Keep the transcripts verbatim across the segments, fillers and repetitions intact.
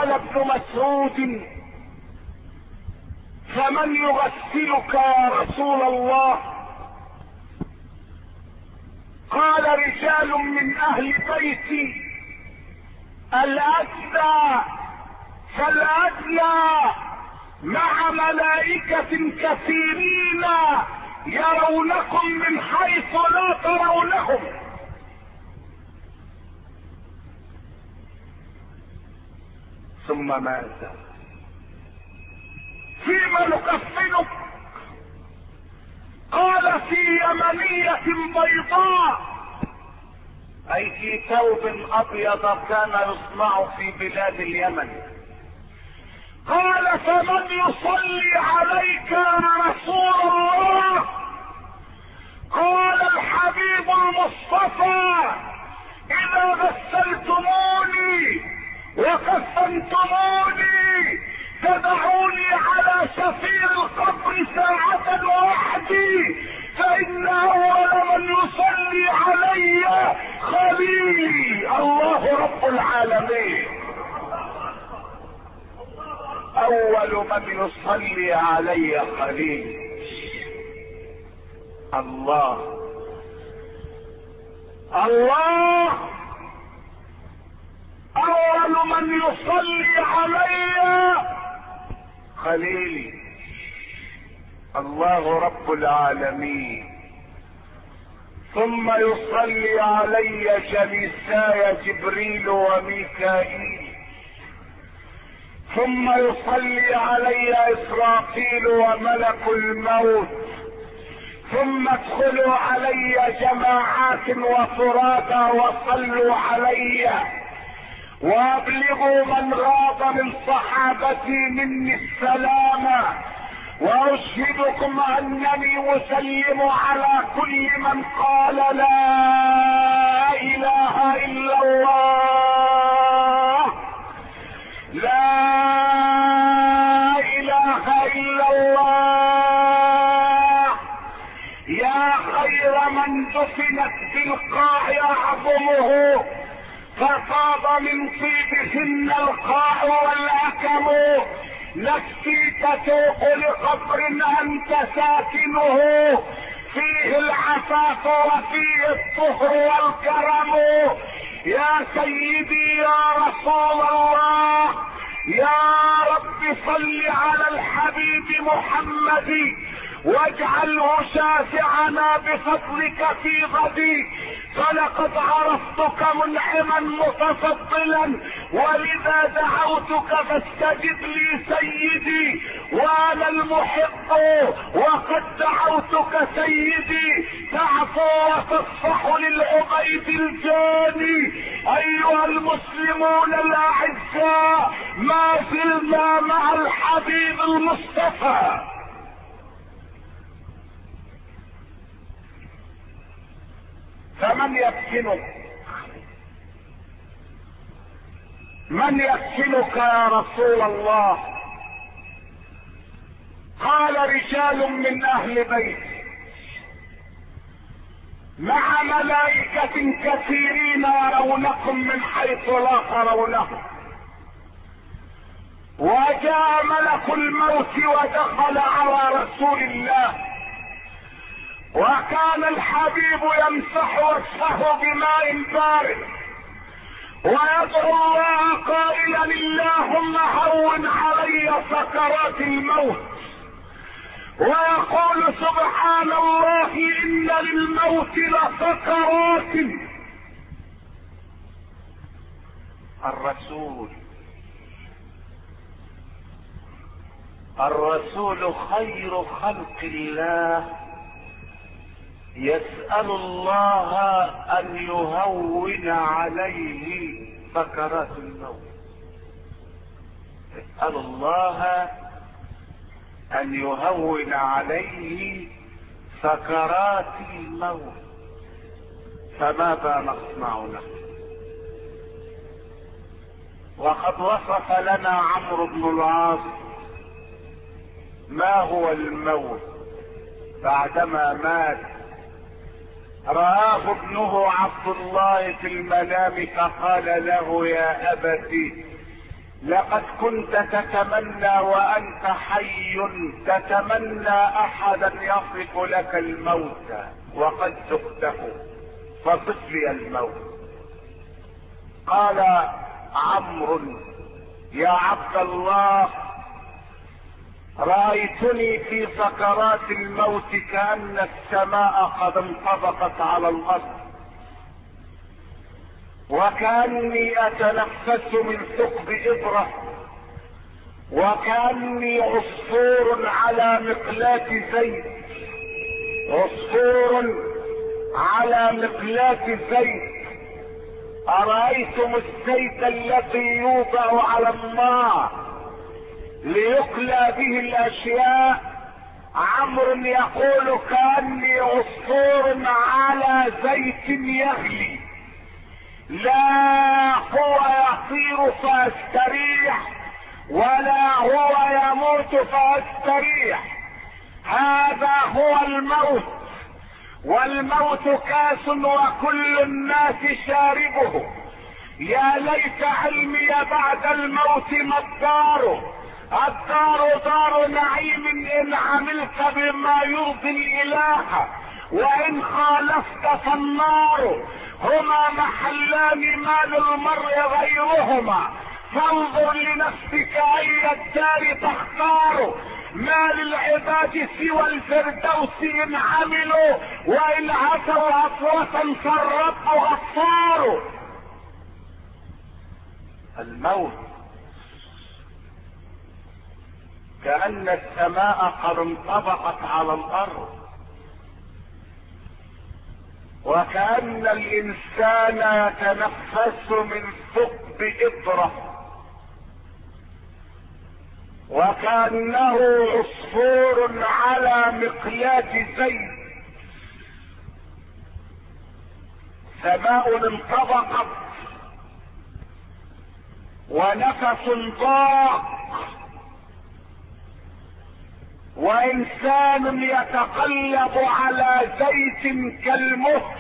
قال ابن مسعود: فمن يغسلك يا رسول الله؟ قال: رجال من اهل بيتي، الادنى فالادنى مع ملائكة كثيرين يرونكم من حيث لا ترونهم. ثم ماذا؟ فيما نكفنك؟ قال: في يمنية بيضاء، اي في ثوب ابيض كان يصنع في بلاد اليمن. قال: فمن يصلي عليك يا رسول الله؟ قال: الحبيب المصطفى: اذا غسلتموني وكفنتموني تدعوني على شفير القبر ساعة وحدي، فإن أول من يصلي علي خليلي الله رب العالمين. أول من يصلي علي خليلي الله. الله أول من يصلي علي خليلي الله رب العالمين. ثم يصلي علي جليساي جبريل وميكائيل، ثم يصلي علي إسرافيل وملك الموت، ثم ادخلوا علي جماعات وفرادا وصلوا علي، وابلغوا من غاب من صحابتي مني السلام، واشهدكم انني مسلم على كل من قال لا اله الا الله، لا اله الا الله. يا خير من دفنت بالقاع يعظمه، فطاب من طيبهن القاع والاكم، نفسي تتوق لقبر انت ساكنه، فيه العفاف وفيه الطهر والكرم. يا سيدي يا رسول الله، يا رب صل على الحبيب محمد، واجعله شافعنا بفضلك في غدي، فلقد عرفتك منعما متفضلا، ولذا دعوتك فاستجب لي سيدي، وانا المحق وقد دعوتك سيدي، تعفو وتصفح للعبيد الجاني. ايها المسلمون الاعزاء، ما زلنا مع الحبيب المصطفى. فمن يفتنك؟ من يفتنك يا رسول الله؟ قال: رجال من اهل بيت مع ملائكة كثيرين يرونكم من حيث لا ترونهم. وجاء ملك الموت ودخل على رسول الله، وكان الحبيب يمسح وجهه بماء بارد ويدعو الله قائلا: اللهم هون علي سكرات الموت، ويقول: سبحان الله ان للموت لسكرات. الرسول الرسول خير خلق الله، يسأل الله ان يهون عليه سكرات الموت، يسأل الله ان يهون عليه سكرات الموت. فماذا نصنع له؟ وقد وصف لنا عمرو بن العاص ما هو الموت بعدما مات. رآه ابنه عبد الله في المنام فقال له: يا أبت لقد كنت تتمنى وانت حي، تتمنى احدا يصف لك الموت وقد ذقته، فصف لي الموت. قال عمرو: يا عبد الله، رأيتني في سكرات الموت كأن السماء قد انطبقت على الأرض، وكأني أتنفس من ثقب إبرة، وكأني عصفور على مقلاة زيت، عصفور على مقلاة زيت. أرأيتم الزيت الذي يوضع على النار ليقلى به الأشياء؟ عمرو يقول: كأني عصفور على زيت يغلي، لا هو يطير فاستريح ولا هو يموت فاستريح. هذا هو الموت، والموت كاس وكل الناس شاربه. يا ليت علمي بعد الموت ما الدار، الدار دار نعيم ان عملت بما يرضي الاله، وان خالفت فالنار. هما محلان ما للمرء غيرهما، فانظر لنفسك اي الدار تختار. ما للعباد سوى الفردوس ان عملوا، وان عصوا عصوة فالرب غفار. الموت كأن السماء قد انطبقت على الارض، وكأن الانسان يتنفس من ثقب إبرة، وكأنه عصفور على مقلاة زيت. سماء انطبقت ونفس ضاق، وانسان يتقلب على زيت كالمهر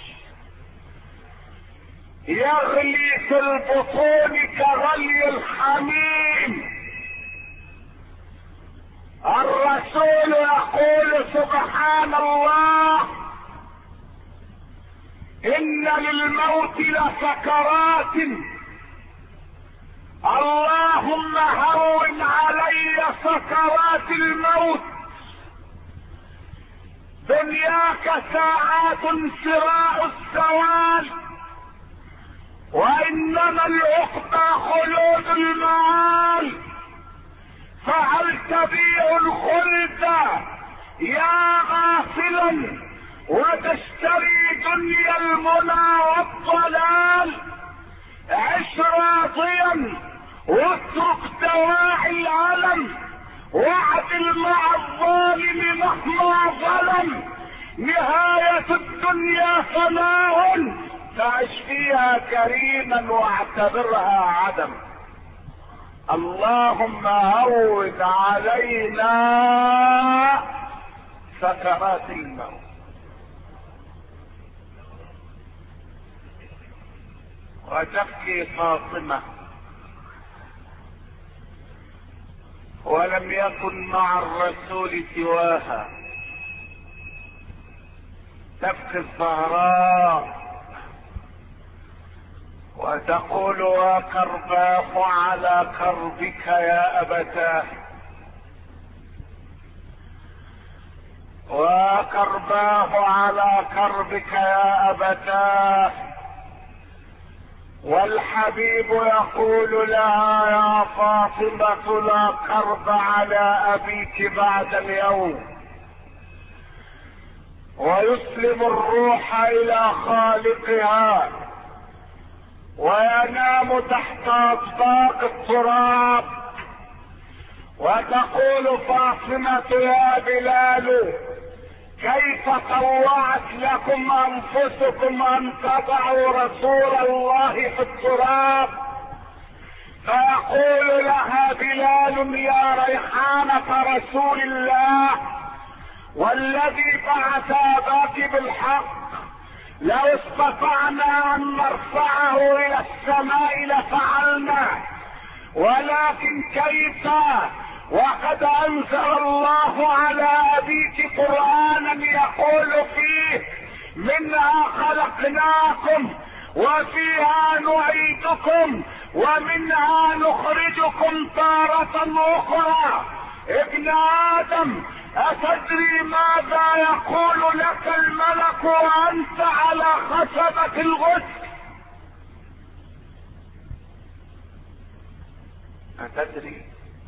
يغلي في البطون كغلي الحميم. الرسول يقول: سبحان الله، ان للموت لسكرات، اللهم هون علي سكرات الموت. دنياك ساعات سراء الزوال، وانما العقبى خلود المعال. فهل تبيع الخلد يا غافلا وتشتري دنيا المنى والضلال؟ عش راضيا واترك دواعي العلم، واعدل مع الظالم مهما ظلم. نهاية الدنيا فناء، فعش فيها كريما واعتبرها عدم. اللهم هون علينا سكرات الموت. وتبكي فاطمة، ولم يكن مع الرسول سواها. تبكي الزهراء وتقول: وكرباه على كربك يا أبتاه، وكرباه على كربك يا أبتاه. والحبيب يقول لها: يا فاطمة لا كرب على أبيك بعد اليوم. ويسلم الروح إلى خالقها وينام تحت أطباق التراب. وتقول فاطمة: يا بلال، كيف طوعت لكم انفسكم ان تضعوا رسول الله في التراب؟ فيقول لها بلال: يا ريحانة رسول الله، والذي بعث اباك بالحق، لو استطعنا ان نرفعه الى السماء لفعلنا، ولكن كيف وقد انزل الله على ابيك قرانا يقول فيه منها خلقناكم وفيها نعيدكم ومنها نخرجكم تارة اخرى. ابن ادم اتدري ماذا يقول لك الملك وانت على خشبة الغسل؟ اتدري؟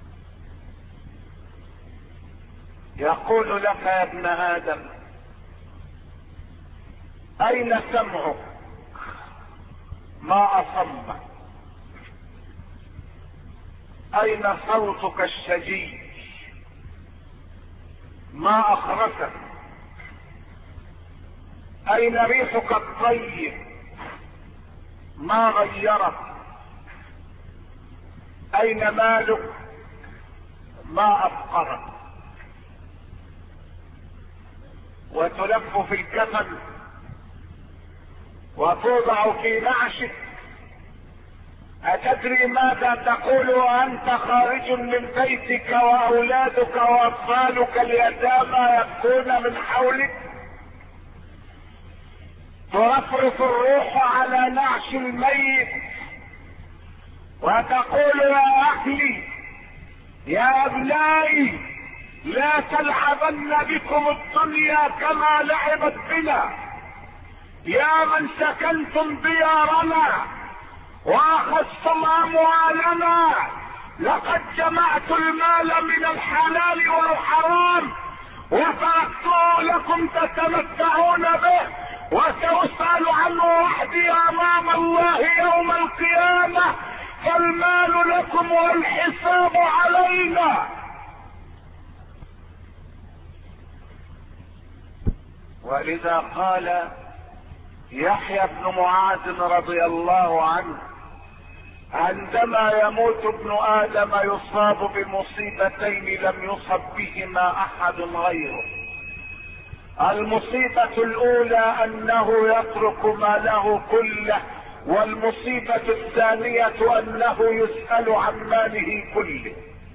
يقول لك يا ابن ادم اين سمعك ما اصمك؟ اين صوتك الشجي ما اخرسك؟ اين ريحك الطيب ما غيرك؟ اين مالك ما افقرك؟ وتلف في الكفن وتوضع في نعشك. اتدري ماذا تقول وانت خارج من بيتك واولادك واطفالك اليتامى يبكون من حولك؟ ترفرف الروح على نعش الميت وتقول يا اهلي يا ابنائي لا تلعبن بكم الدنيا كما لعبت بنا، يا من سكنتم ديارنا واخذتم اموالنا، لقد جمعت المال من الحلال والحرام وتركته لكم تتمتعون به وسأسأل عنه وحدي امام الله يوم القيامة، فالمال لكم والحساب علينا. ولذا قال يحيى بن معاذ رضي الله عنه عندما يموت ابن ادم يصاب بمصيبتين لم يصب بهما احد غيره. المصيبة الاولى انه يترك ماله كله، والمصيبة الثانية انه يسأل عن ماله كله.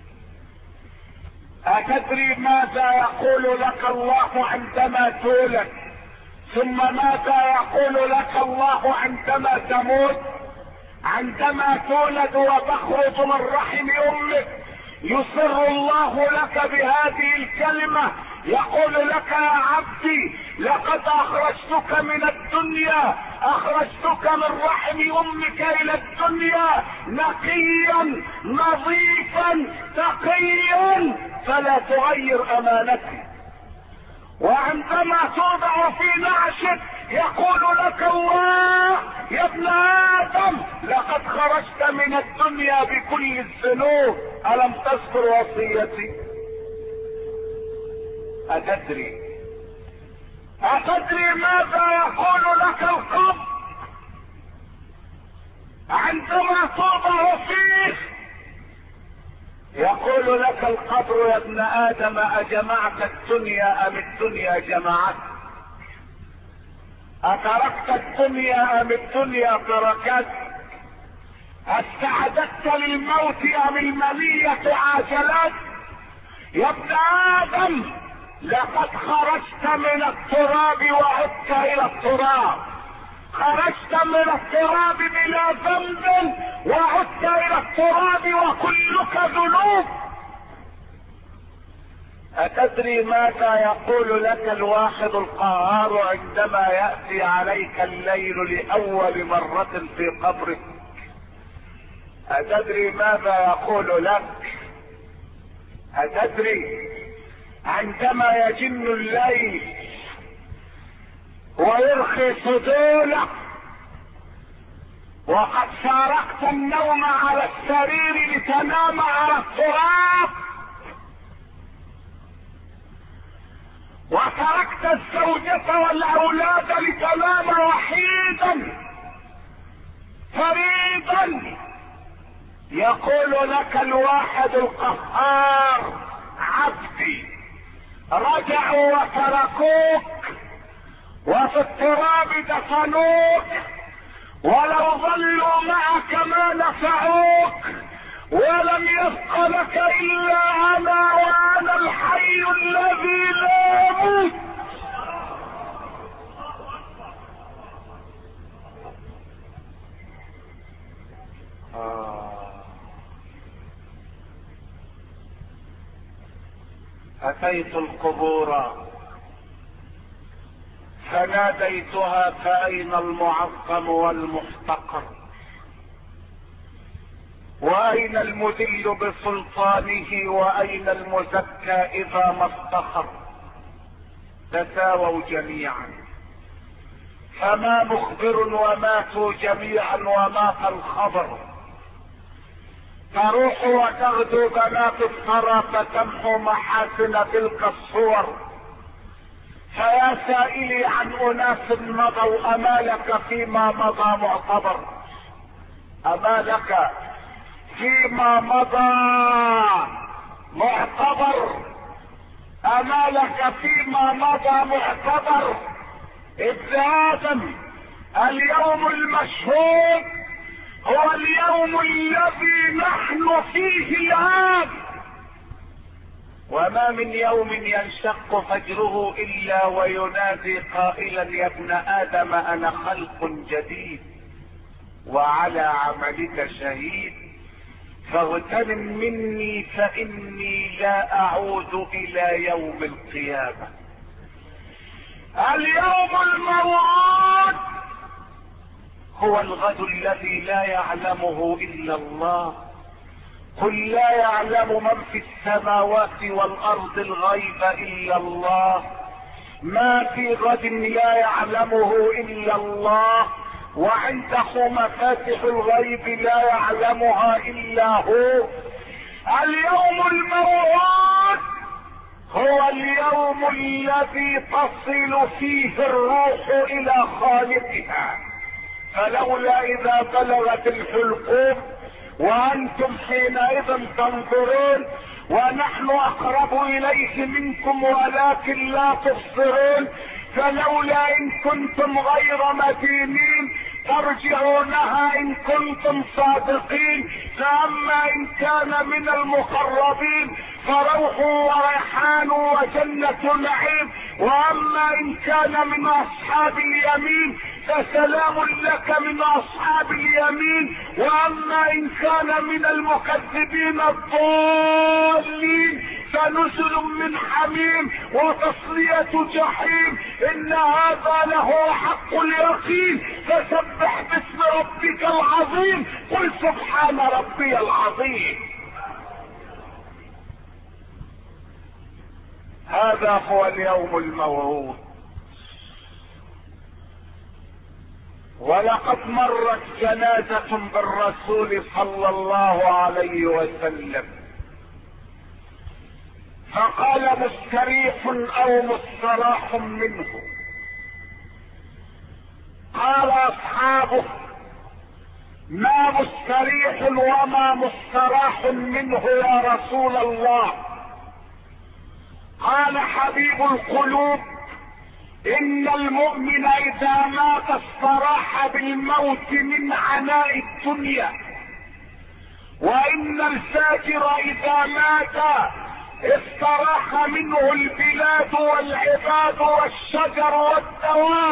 اتدري ماذا يقول لك الله عندما تولد؟ ثم ماذا يقول لك الله عندما تموت؟ عندما تولد وتخرج من رحم امك يسر الله لك بهذه الكلمة، يقول لك يا عبدي لقد اخرجتك من الدنيا، اخرجتك من رحم امك الى الدنيا نقيا نظيفا تقيا فلا تغير امانتي. وعندما توضع في نعشك يقول لك الله يا ابن ادم لقد خرجت من الدنيا بكل الذنوب، الم تذكر وصيتي؟ اتدري اتدري ماذا يقول لك القبر عندما توضع فيه؟ يقول لك القبر يا ابن ادم اجمعت الدنيا ام الدنيا جمعت؟ اتركت الدنيا ام الدنيا تركت؟ استعددت للموت ام المنية عاجلت؟ يا ابن ادم لقد خرجت من التراب وعدت الى التراب، خرجت من التراب بلا ذنب وعدت الى التراب وكلك ذنوب. اتدري ماذا يقول لك الواحد القهار عندما يأتي عليك الليل لأول مرة في قبرك؟ اتدري ماذا يقول لك؟ اتدري عندما يجن الليل ويرخي صدولك وقد فارقت النوم على السرير لتنام على التراب وتركت الزوجة والاولاد لتنام وحيدا فريدا، يقول لك الواحد القهار عبدي رجعوا وتركوك وفي التراب دفنوك، ولو ظلوا معك ما نفعوك، ولم يبق لك الا انا وانا الحي الذي لا يموت. آه. اتيت القبور فناديتها فاين المعظم والمحتقر، واين المذل بسلطانه، واين المزكى اذا ما افتخر؟ تساووا جميعا، فما مخبر وماتوا جميعا ومات الخبر. تروح وتغدو بنات الثرى فتمحو محاسن تلك الصور. فيا سائلي عن اناس مضوا، اما لك فيما مضى معتبر؟ اما لك فيما مضى معتبر؟ اما لك فيما مضى معتبر؟ ابن ادم، اليوم المشهود هو اليوم الذي نحن فيه الان، وما من يوم ينشق فجره الا وينادي قائلا يا ابن ادم انا خلق جديد وعلى عملك شهيد، فاغتنم مني فاني لا اعود الى يوم القيامة. اليوم الموعود هو الغد الذي لا يعلمه الا الله. قل لا يعلم من في السماوات والارض الغيب الا الله. ما في غد لا يعلمه الا الله، وعنده مفاتح الغيب لا يعلمها الا هو. اليوم الموعود هو اليوم الذي تصل فيه الروح الى خالقها، فلولا اذا بلغت الحلقوم وانتم حينئذ تنظرون ونحن اقرب اليه منكم ولكن لا تبصرون، فلولا ان كنتم غير مدينين ترجعونها ان كنتم صادقين. فاما ان كان من المقربين فروح وريحان وجنة نعيم، واما ان كان من اصحاب اليمين فسلام لك من اصحاب اليمين، واما ان كان من المكذبين الضالين فنزل من حميم وتصلية جحيم. ان هذا له حق اليقين، فسبح باسم ربك العظيم. قل سبحان ربي العظيم. هذا هو اليوم الموعود. ولقد مرت جنازة بالرسول صلى الله عليه وسلم، فقال مستريح او مستراح منه. قال اصحابه ما مستريح وما مستراح منه يا رسول الله؟ قال حبيب القلوب ان المؤمن اذا مات استراح بالموت من عناء الدنيا، وان الفاجر اذا مات استراح منه البلاد والعباد والشجر والدواب.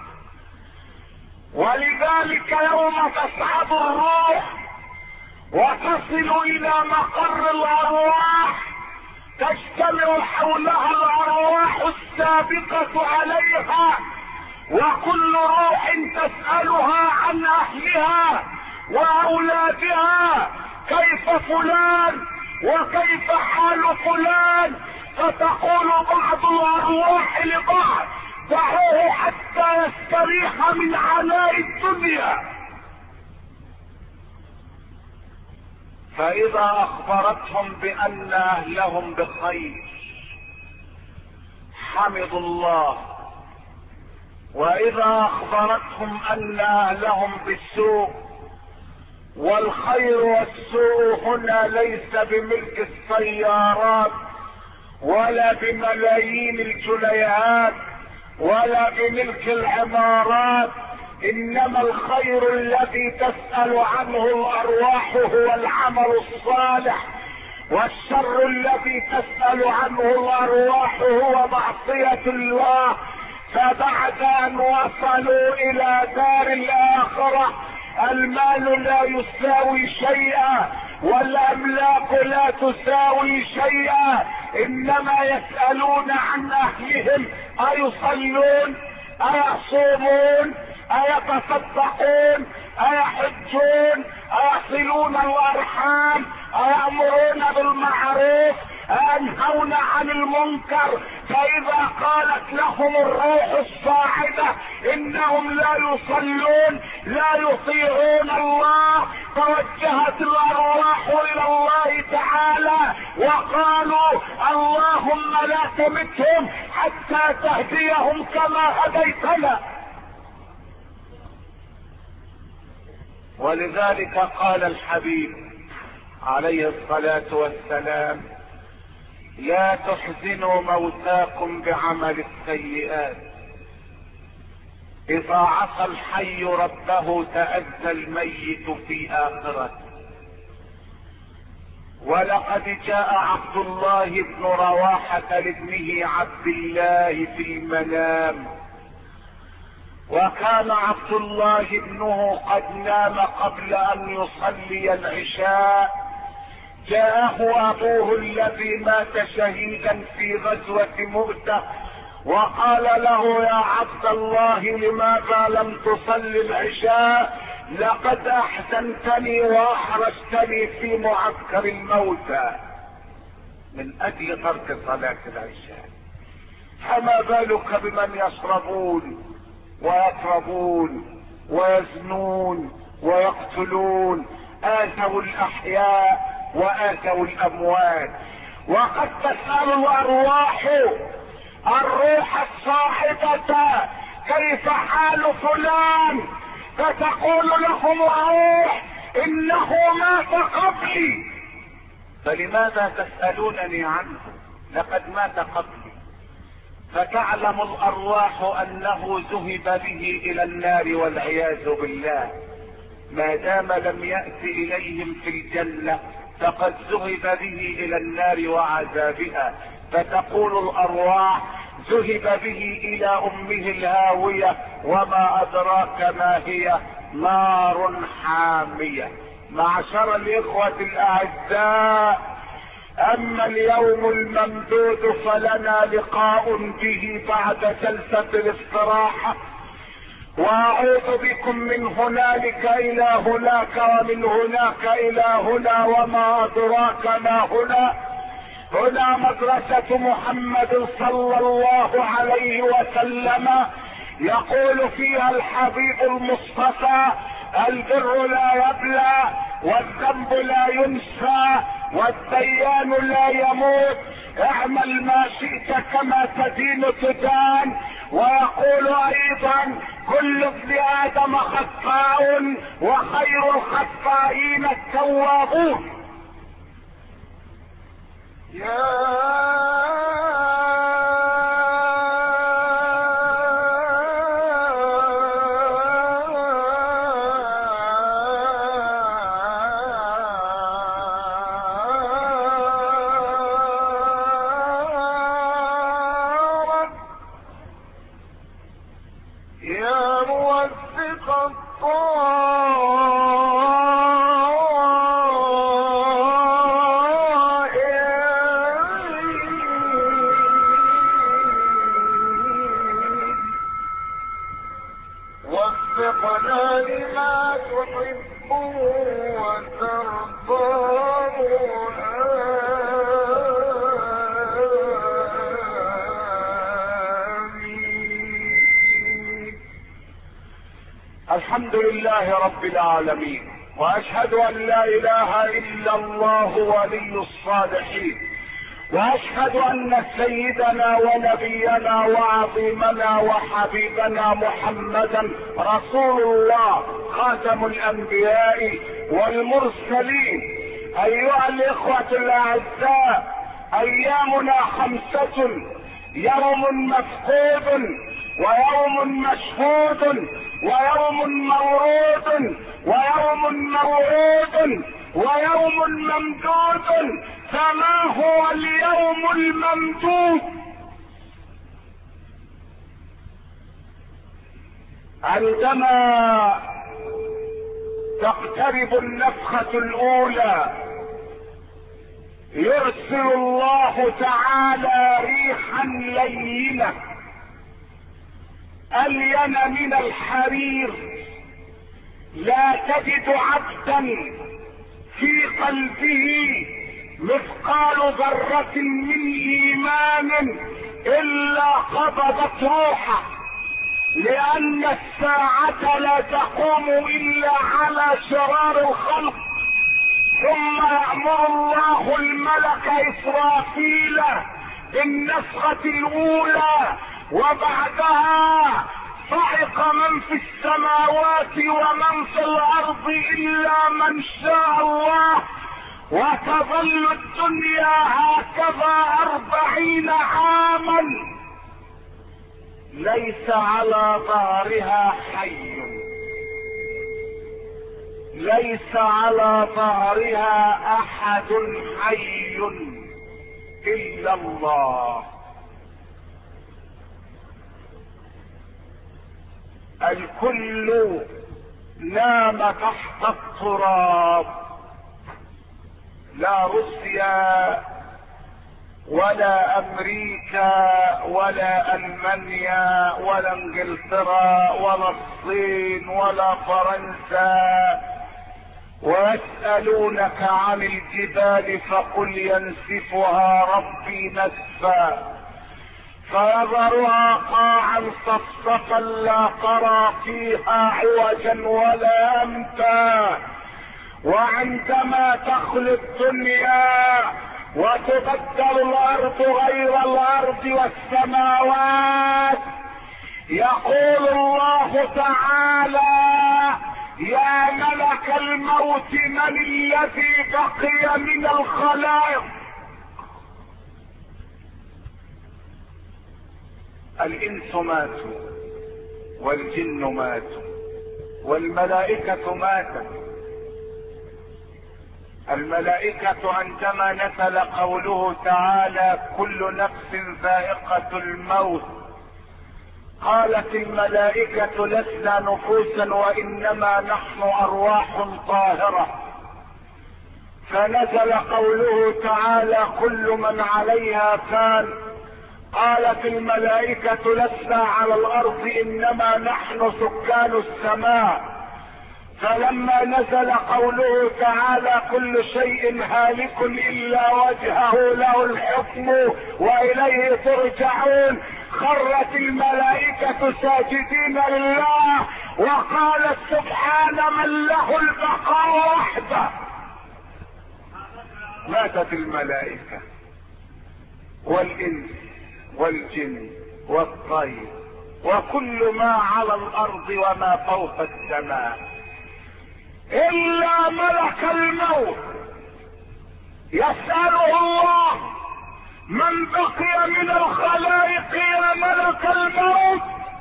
ولذلك يوم تصعد الروح وتصل الى مقر الارواح تجتمع حولها الارواح السابقة عليها، وكل روح تسألها عن اهلها واولادها، كيف فلان وكيف حال فلان؟ فتقول بعض الارواح لبعض دعوه حتى يستريح من عناء الدنيا. فاذا اخبرتهم بان اهلهم بخير حمدوا الله، واذا اخبرتهم ان اهلهم بالسوء، والخير والسوء هنا ليس بملك السيارات ولا بملايين الجنيهات ولا بملك العمارات، انما الخير الذي تسأل عنه الارواح هو العمل الصالح، والشر الذي تسأل عنه الارواح هو معصية الله. فبعد ان وصلوا الى دار الاخرة المال لا يساوي شيئا والاملاك لا تساوي شيئا، انما يسألون عن اهلهم: ايصلون؟ ايصومون؟ ايتصدقون؟ ايحجون؟ ايصلون الارحام؟ ايأمرون بالمعروف؟ أينهون عن المنكر؟ فإذا قالت لهم الروح الصاعدة إنهم لا يصلون لا يطيعون الله، توجهت الأرواح إلى الله تعالى وقالوا: اللهم لا تمتهم حتى تهديهم كما هديتنا. ولذلك قال الحبيب عليه الصلاة والسلام: لا تحزنوا موتاكم بعمل السيئات، إذا عصى الحي ربه تأذى الميت في آخرته. ولقد جاء عبد الله بن رواحة لابنه عبد الله في المنام، وكان عبد الله ابنه قد نام قبل أن يصلي العشاء. جاءه أبوه الذي مات شهيدا في غزوة مؤتة وقال له: يا عبد الله لماذا لم تصلي العشاء؟ لقد أحزنتني وأحرجتني في معسكر الموتى من أجل ترك صلاة العشاء، فما بالك بمن يشربون ويطربون ويزنون ويقتلون، آتوا الأحياء وآتوا الأموات. وقد تسأل الأرواح الروح الصاحبة: كيف حال فلان؟ فتقول لهم الروح: إنه مات قبلي. فلماذا تسألونني عنه؟ لقد مات قبلي. فتعلم الأرواح أنه ذهب به إلى النار والعياذ بالله، ما دام لم يأت إليهم في الجنة فقد ذهب به إلى النار وعذابها. فتقول الأرواح: ذهب به إلى أمه الهاوية، وما أدراك ما هي؟ نار حامية. معشر الإخوة الأعزاء، أما اليوم الممدود فلنا لقاء به بعد جلسة الاستراحة، واعوذ بكم من هنالك الى هناك ومن هناك الى هنا وما ادراك ما هنا. هنا مدرسة محمد صلى الله عليه وسلم، يقول فيها الحبيب المصطفى: البر لا يبلى، والذنب لا ينسى، والديان لا يموت، اعمل ما شئت كما تدين تدان. ويقول ايضا: كل ابن ادم خطاء وخير الخطائين التوابون. يا الحمد لله رب العالمين، واشهد ان لا اله الا الله ولي الصالحين، واشهد ان سيدنا ونبينا وعظيمنا وحبيبنا محمدا رسول الله خاتم الانبياء والمرسلين. ايها الاخوة الاعزاء، ايامنا خمسة: يوم مفقود ويوم مشهود ويوم مورود ويوم موعود ويوم ممدود، فما هو اليوم الممدود؟ عندما تقترب النفخة الأولى يرسل الله تعالى ريحا لينة ألين من الحرير، لا تجد عبدا في قلبه مثقال ذرة من إيمان إلا قبضت روحه، لأن الساعة لا تقوم إلا على شرار الخلق. ثم يأمر الله الملك إسرافيل بالنفخة الأولى، وبعدها صعق من في السماوات ومن في الأرض إلا من شاء الله، وتظل الدنيا هكذا أربعين عاما ليس على ظهرها حي، ليس على ظهرها أحد حي إلا الله. الكل نام تحت التراب، لا روسيا ولا امريكا ولا المانيا ولا انجلترا ولا الصين ولا فرنسا. ويسألونك عن الجبال فقل ينسفها ربي نسفا فيذرها قاعا صفصفا لا ترى فيها عوجا ولا امتا. وعندما تخلو الدنيا وتبدل الارض غير الارض والسماوات، يقول الله تعالى: يا ملك الموت من الذي بقي من الخلائق؟ الانس ماتوا والجن ماتوا والملائكة ماتت. الملائكة عندما نزل قوله تعالى: كل نفس ذائقة الموت، قالت الملائكة: لسنا نفوسا وانما نحن ارواح طاهرة. فنزل قوله تعالى: كل من عليها فان، قالت الملائكة: لسنا على الارض انما نحن سكان السماء. فلما نزل قوله تعالى: كل شيء هالك الا وجهه له الحكم واليه ترجعون، خرت الملائكة ساجدين لله وقالت: سبحان من له البقاء وحده. ماتت الملائكة والانس والجن والطير وكل ما على الارض وما فوق السماء، الا ملك الموت. يسأله الله: من بقي من الخلائق يا ملك الموت؟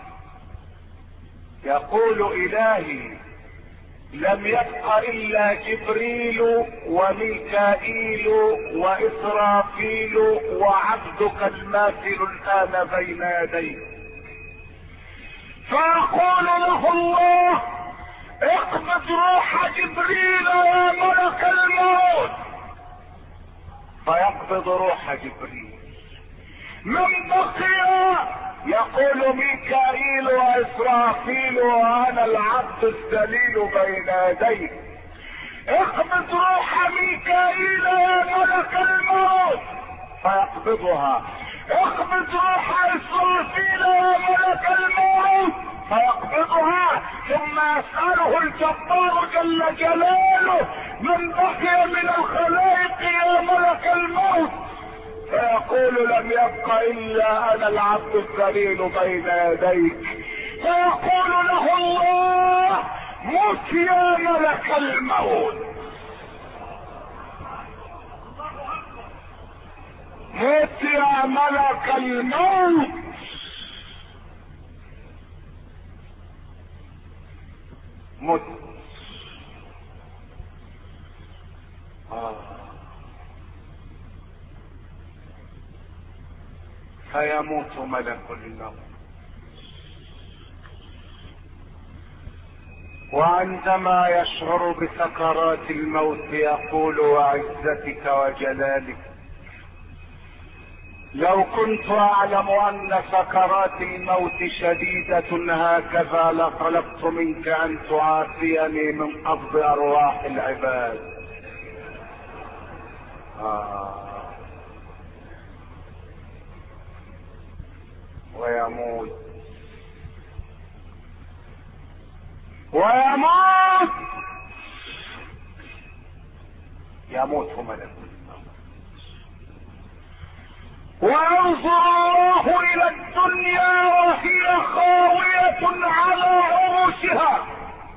يقول: الهي لم يبق الا جبريل وميكائيل واسرافيل وعبدك الماثل الان بين يديك. فيقول له الله: اقبض روح جبريل يا ملك الموت. فيقبض روح جبريل. من بقي؟ يقول ميكائيل واسرافيل وانا العبد الذليل بين يديك. اقبض روح ميكائيل يا ملك الموت. فيقبضها. اقبض روح اسرافيل يا ملك الموت. فيقبضها. ثم يسأله الجبار جل جلاله: من بقي من الخلائق يا ملك الموت؟ فيقول: لم يبق الا انا العبد الذليل بين يديك. فيقول له الله: مت يا ملك الموت، مت يا ملك الموت. مت. آه. فيموت ملك الموت. وعندما يشعر بسكرات الموت يقول وعزتك وجلالك لو كنت اعلم ان سكرات الموت شديدة هكذا لطلبت منك ان تعافيني من قبض ارواح العباد. آه. ويموت ويموت يموت ملك الموت. وينظر الله الى الدنيا وهي خاوية على عروشها،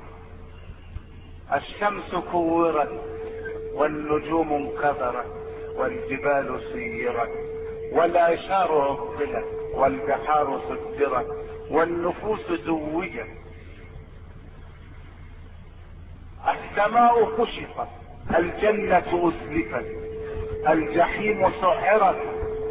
الشمس كورت والنجوم انكدرت والجبال سيرت والعشار عطلت والبحار سدرت والنفوس زوجت، السماء كشفت، الجنة أزلفت، الجحيم سعرت.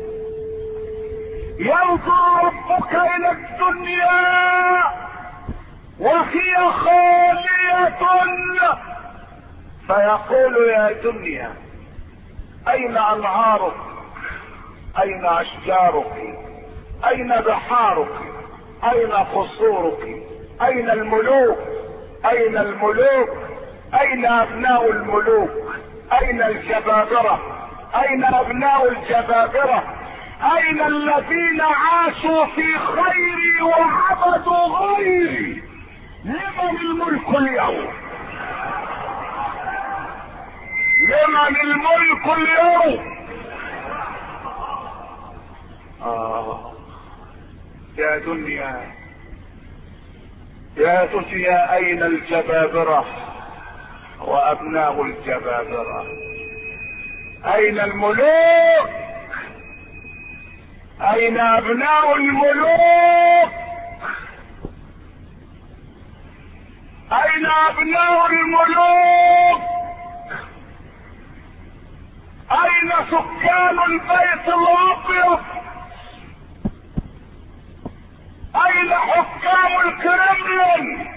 ينظر ربك إلى الدنيا وهي خالية فيقول يا دنيا أين أنهارك؟ أين أشجارك؟ أين بحارك؟ أين قصورك؟ أين الملوك؟ أين الملوك؟ أين أبناء الملوك؟ أين الجبابرة؟ أين أبناء الجبابرة؟ أين الذين عاشوا في خيري وعبدوا غيري؟ لمن الملك اليوم؟ لمن الملك اليوم؟ آه يا دنيا يا دنيا أين الجبابرة وأبناء الجبابرة؟ أين الملوك؟ أين أبناء الملوك؟ أين أبناء الملوك؟ أين سكان البيت الأبيض؟ أين حكام الكرملين؟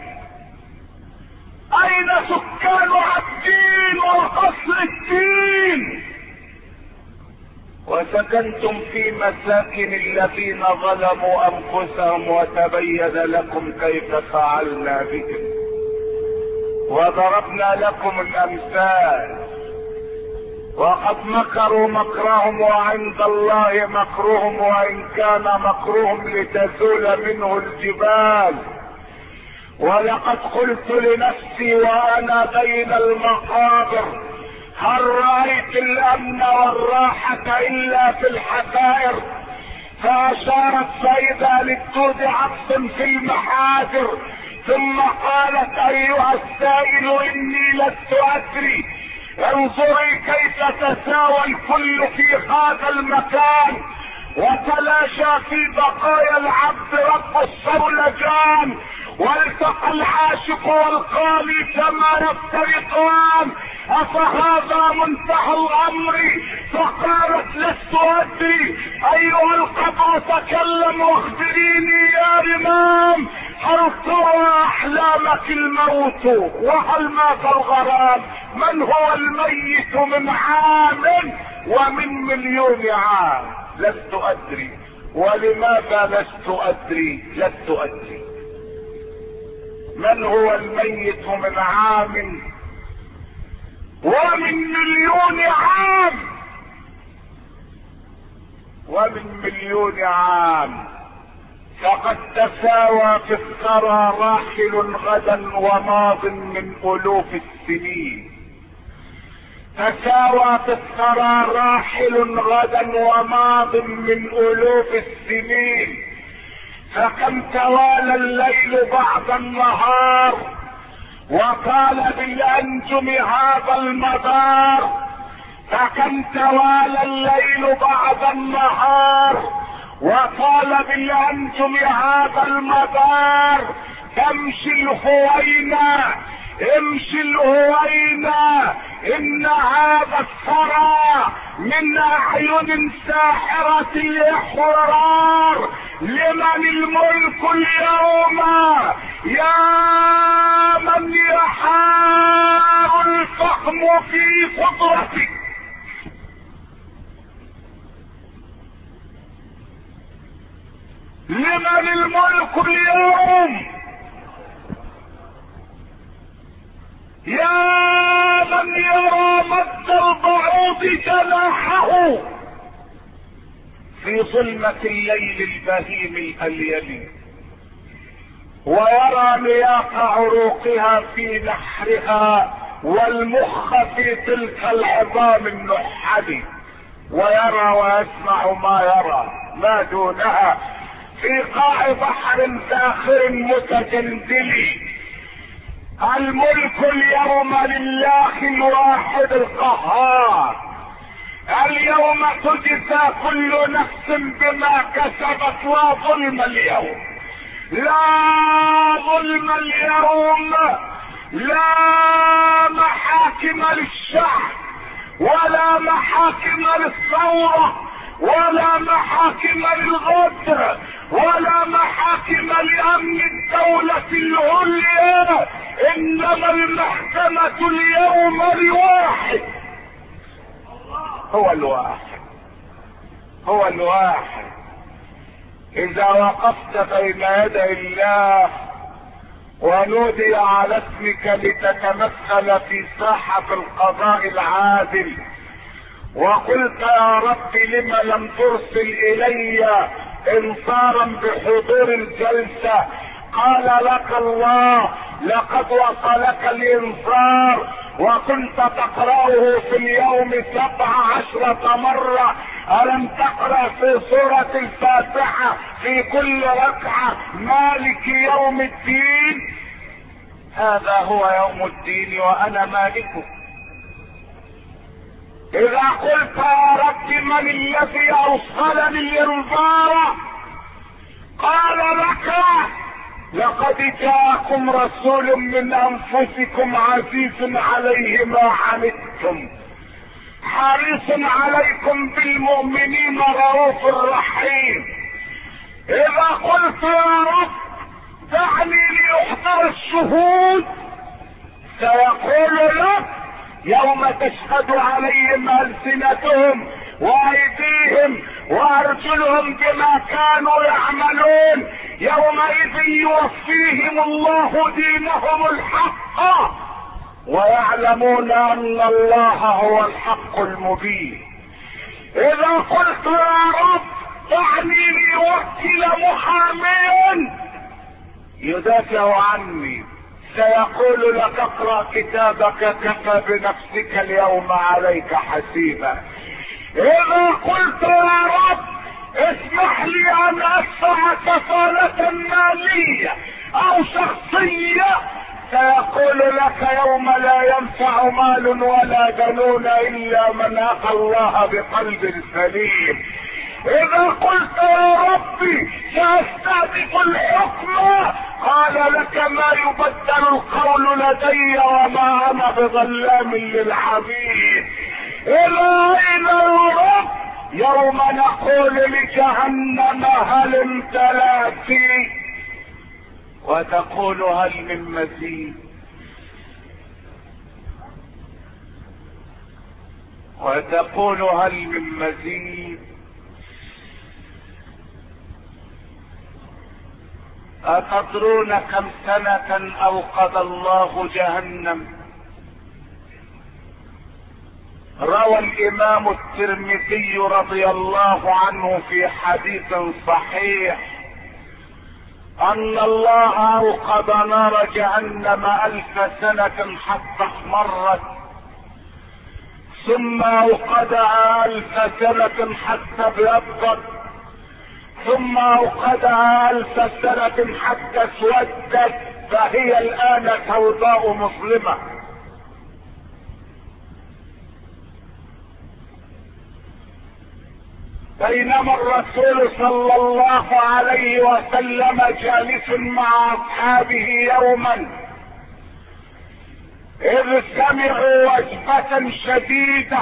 أين سكان الدين وقصر الدين؟ وسكنتم في مساكن الذين ظلموا أنفسهم وتبين لكم كيف فعلنا بهم وضربنا لكم الأمثال. وقد مكروا مكرهم وعند الله مكرهم وإن كان مكرهم لتزول منه الجبال. ولقد قلت لنفسي وأنا بين المقابر هل رأيت الأمن والراحة إلا في الحفائر؟ فأشارت فإذا للدود عطس في المحاجر ثم قالت أيها السائل إني لست أدري انظري كيف تساوى الكل في هذا المكان وتلاشى في بقايا العبد رب الصولجان والتقى العاشق والقاني كما يفترقان افهذا منتهى الامر؟ فقالت لست ادري ايها القبر تكلم واخبريني يا امام هل ترى احلامك الموت وهل مات الغرام؟ من هو الميت من عام ومن مليون عام؟ لست ادري. ولماذا لست ادري؟ لست ادري. من هو الميت من عام ومن مليون عام؟ ومن مليون عام. فقد تساوى في الثرى راحل غدا وماض من الوف السنين. تساوى في الثرى راحل غدا وماض من الوف السنين. فكم توالى الليل بعد النهار وقال بالانجم هذا المدار. فكم توالى الليل بعد النهار وقال بالانجم هذا المدار. امشي الهوينة امشي الهوينة، ان هذا الثرى من اعين ساحرة الاحرار. لمن الملك اليوم يا من يحار الفخم في قدرتك. لمن الملك اليوم يا من يرى مد البعوض جناحه في ظلمة الليل البهيم الأليل، ويرى نياق عروقها في نحرها والمخ في تلك العظام النحل، ويرى ويسمع ما يرى ما دونها في قاع بحر زاخر متجندل. الملك اليوم لله الواحد القهار. اليوم تجزى كل نفس بما كسبت، لا ظلم اليوم، لا ظلم اليوم، لا محاكم للشعب ولا محاكم للثورة ولا محاكم للغدر ولا محاكم لأمن الدولة العليا، إنما المحكمة اليوم لواحد، هو الواحد، هو الواحد. إذا وقفت بين يدي الله ونودي على اسمك لتتمثل في ساحة القضاء العادل، وقلت يا رب لم لم ترسل الي انصارا بحضور الجلسة، قال لك الله لقد وصلك الانصار وكنت تقرأه في اليوم سبع عشرة مرة. ألم تقرأ في سورة الفاتحة في كل ركعة مالك يوم الدين؟ هذا هو يوم الدين وأنا مالكه. إذا قلت يا رب من الذي أوصلني الانذار؟ قال لك لقد جاءكم رسول من أنفسكم عزيز عليه ما عنتم حريص عليكم بالمؤمنين رؤوف رحيم. إذا قلت يا رب دعني لأحضر الشهود، سيقول لك يوم تشهد عليهم ألسنتهم وأيديهم وأرجلهم بما كانوا يعملون، يومئذ يوفيهم الله دينهم الحق ويعلمون أن الله هو الحق المبين. إذا قلت يا رب دعني لأوكل محاميا يدافع عني، سيقول لك اقرأ كتابك كفى بنفسك اليوم عليك حسيبا. إذا قلت يا رب اسمح لي أن أدفع كفالة مالية أو شخصية، سيقول لك يوم لا ينفع مال ولا بنون إلا من أتى الله بقلب سليم. إذا قلت يا ربي سأستهدف الحكم، قال لك ما يبدل القول لدي وما أنا بظلام للعبيد. إلى أين يا رب؟ يوم نقول لجهنم هل امتلأت وتقول هل من مزيد، وتقول هل من مزيد. أتدرون كم سنة أوقد الله جهنم؟ روى الإمام الترمذي رضي الله عنه في حديث صحيح أن الله أوقد نار جهنم ألف سنة حتى احمرت، ثم أوقدها ألف سنة حتى ابيضت، ثم أوقدها ألف سنة حتى اسودت، فهي الآن سوداء مظلمة. بينما الرسول صلى الله عليه وسلم جالس مع اصحابه يوما اذ سمعوا وجبة شديدة.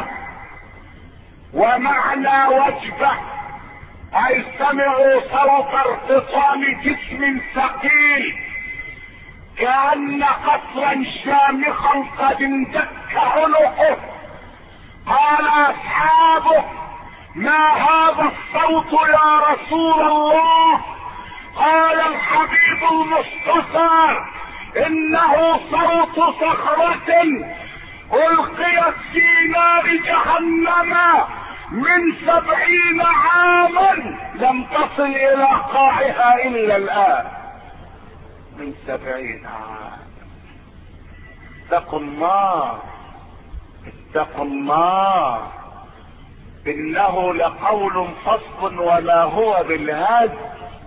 ومعنى وجبة اي سمعوا صوت ارتطام جسم ثقيل كأن قصرا شامخا قد اندك عنقه. قال اصحابه: ما هذا الصوت يا رسول الله؟ قال الحبيب المصطفى: انه صوت صخرة القيت في نار جهنم من سبعين عاما لم تصل الى قاعها الا الان. من سبعين عام. اتقوا الله، اتقوا الله، انه لقول فصل وما هو بالهزل.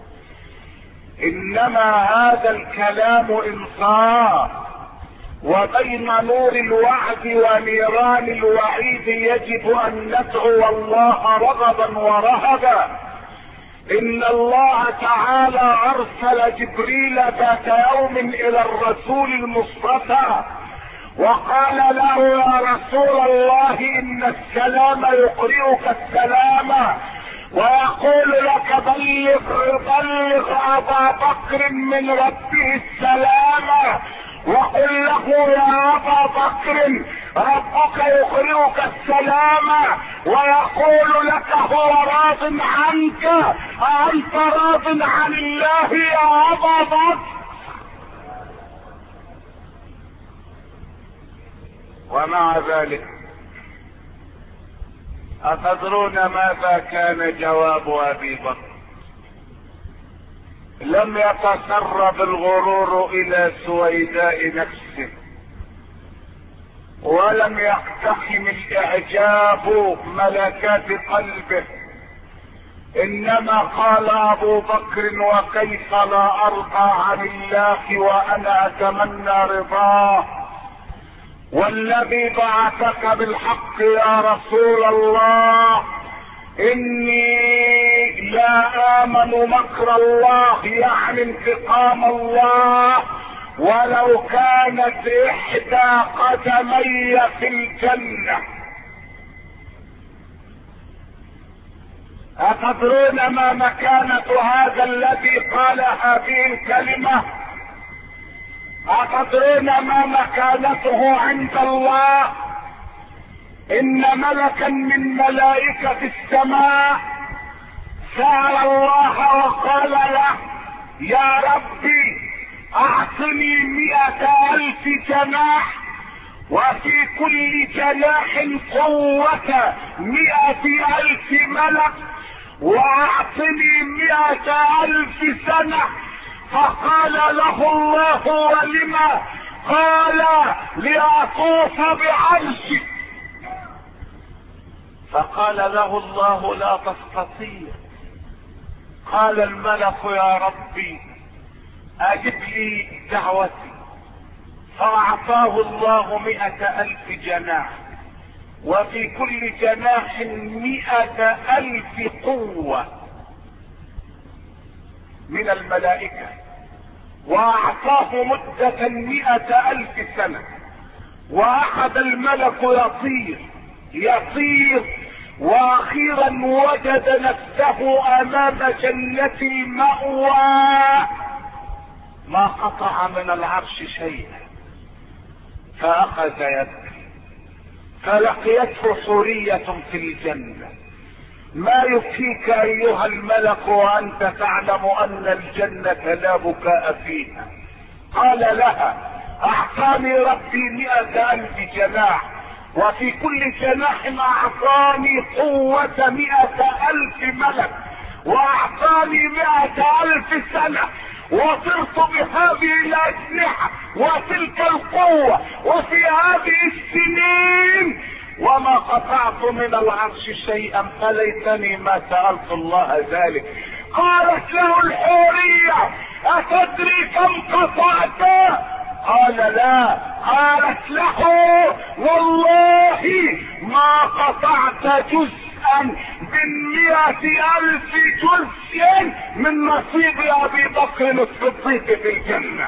انما هذا الكلام انصاف، وبين نور الوعد ونيران الوعيد يجب ان ندعو الله رغبا ورهبا. ان الله تعالى ارسل جبريل ذات يوم الى الرسول المصطفى وقال له: يا رسول الله، ان السلام يقرئك السلام ويقول لك بلغ بلغ ابا بكر من ربه السلام، وقل له: يا ابا بكر ربك يقرئك السلام ويقول لك هو راض عنك، أأنت راض عن الله يا ابا بكر؟ ومع ذلك أتدرون ماذا كان جواب ابي بكر؟ لم يتسرب الغرور الى سويداء نفسه، ولم يقتحم الاعجاب ملكات قلبه، انما قال ابو بكر: وكيف لا ارضى عن الله وانا اتمنى رضاه، والذي بعثك بالحق يا رسول الله اني لا امن مكر الله، يعني انتقام الله، ولو كانت احدى قدمي في الجنة. اتدرون ما مكانة هذا الذي قال هذه الكلمة؟ أتدرون ما مكانته عند الله؟ إن ملكا من ملائكة السماء سأل الله وقال له: يا ربي أعطني مئة ألف جناح، وفي كل جناح قوة مئة ألف ملك، وأعطني مئة ألف سنة. فقال له الله: ولما؟ قال: لأطوف بعرشك. فقال له الله: لا تستطيع. قال الملك: يا ربي اجب لي دعوتي. فاعطاه الله مئة الف جناح، وفي كل جناح مئة الف قوة من الملائكة، واعطاه مدة مئة الف سنة. واخذ الملك يطير يطير واخيرا وجد نفسه امام جنة المأوى، ما قطع من العرش شيئا، فاخذ يبكي. فلقيته حورية في الجنة: ما يبكيك ايها الملك وانت تعلم ان الجنة لا بكاء فيها؟ قال لها: اعطاني ربي مئة الف جناح، وفي كل جناح اعطاني قوة مئة الف ملك، واعطاني مئة الف سنة، وصرت بهذه الاجنحة وتلك القوة وفي هذه السنين وما قطعت من العرش شيئا، فليتني ما سألت الله ذلك. قالت له الحورية: أتدري كم قطعت؟ قال: لا. قالت له: والله ما قطعت جزء جزءا من مئة الف جزء من نصيب ابي بكر الصديق في الجنة.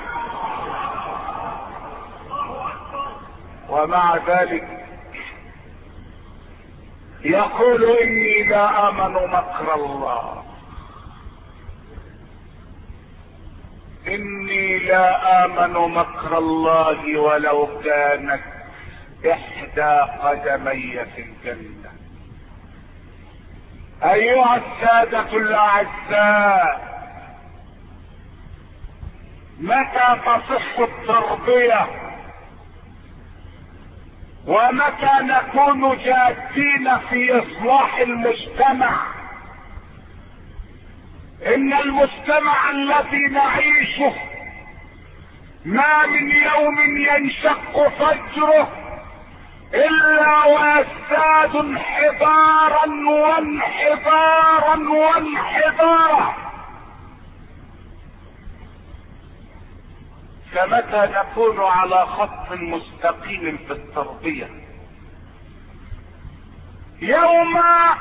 ومع ذلك يقول اني لا امن مكر الله، اني لا امن مكر الله ولو كانت احدى قدمي في الجنة. ايها السادة الاعزاء، متى تصح التربية ومتى نكون جادين في اصلاح المجتمع؟ ان المجتمع الذي نعيشه ما من يوم ينشق فجره الا ويزداد انحدارا وانحدارا وانحدارا. فمتى نكون على خط مستقيم في التربية؟ يوم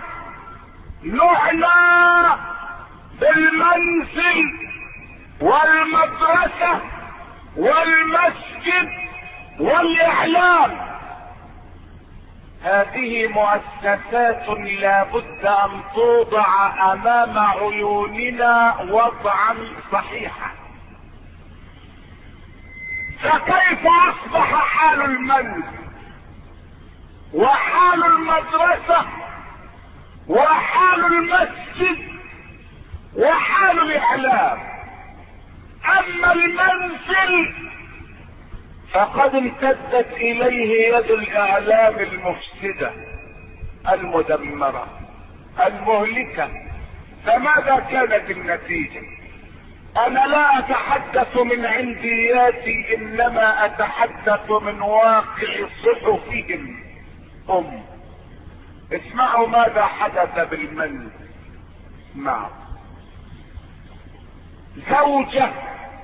نعنى بالمنزل والمدرسة والمسجد والاعلام، هذه مؤسسات لا بد ان توضع امام عيوننا وضعا صحيحا. فكيف اصبح حال المنزل وحال المدرسة وحال المسجد وحال الاعلام؟ اما المنزل فقد امتدت اليه يد الاعلام المفسدة المدمرة المهلكة. فماذا كانت النتيجة؟ انا لا اتحدث من عندياتي، انما اتحدث من واقع صحفهم هم. اسمعوا ماذا حدث بالمنزل. اسمعوا. زوجة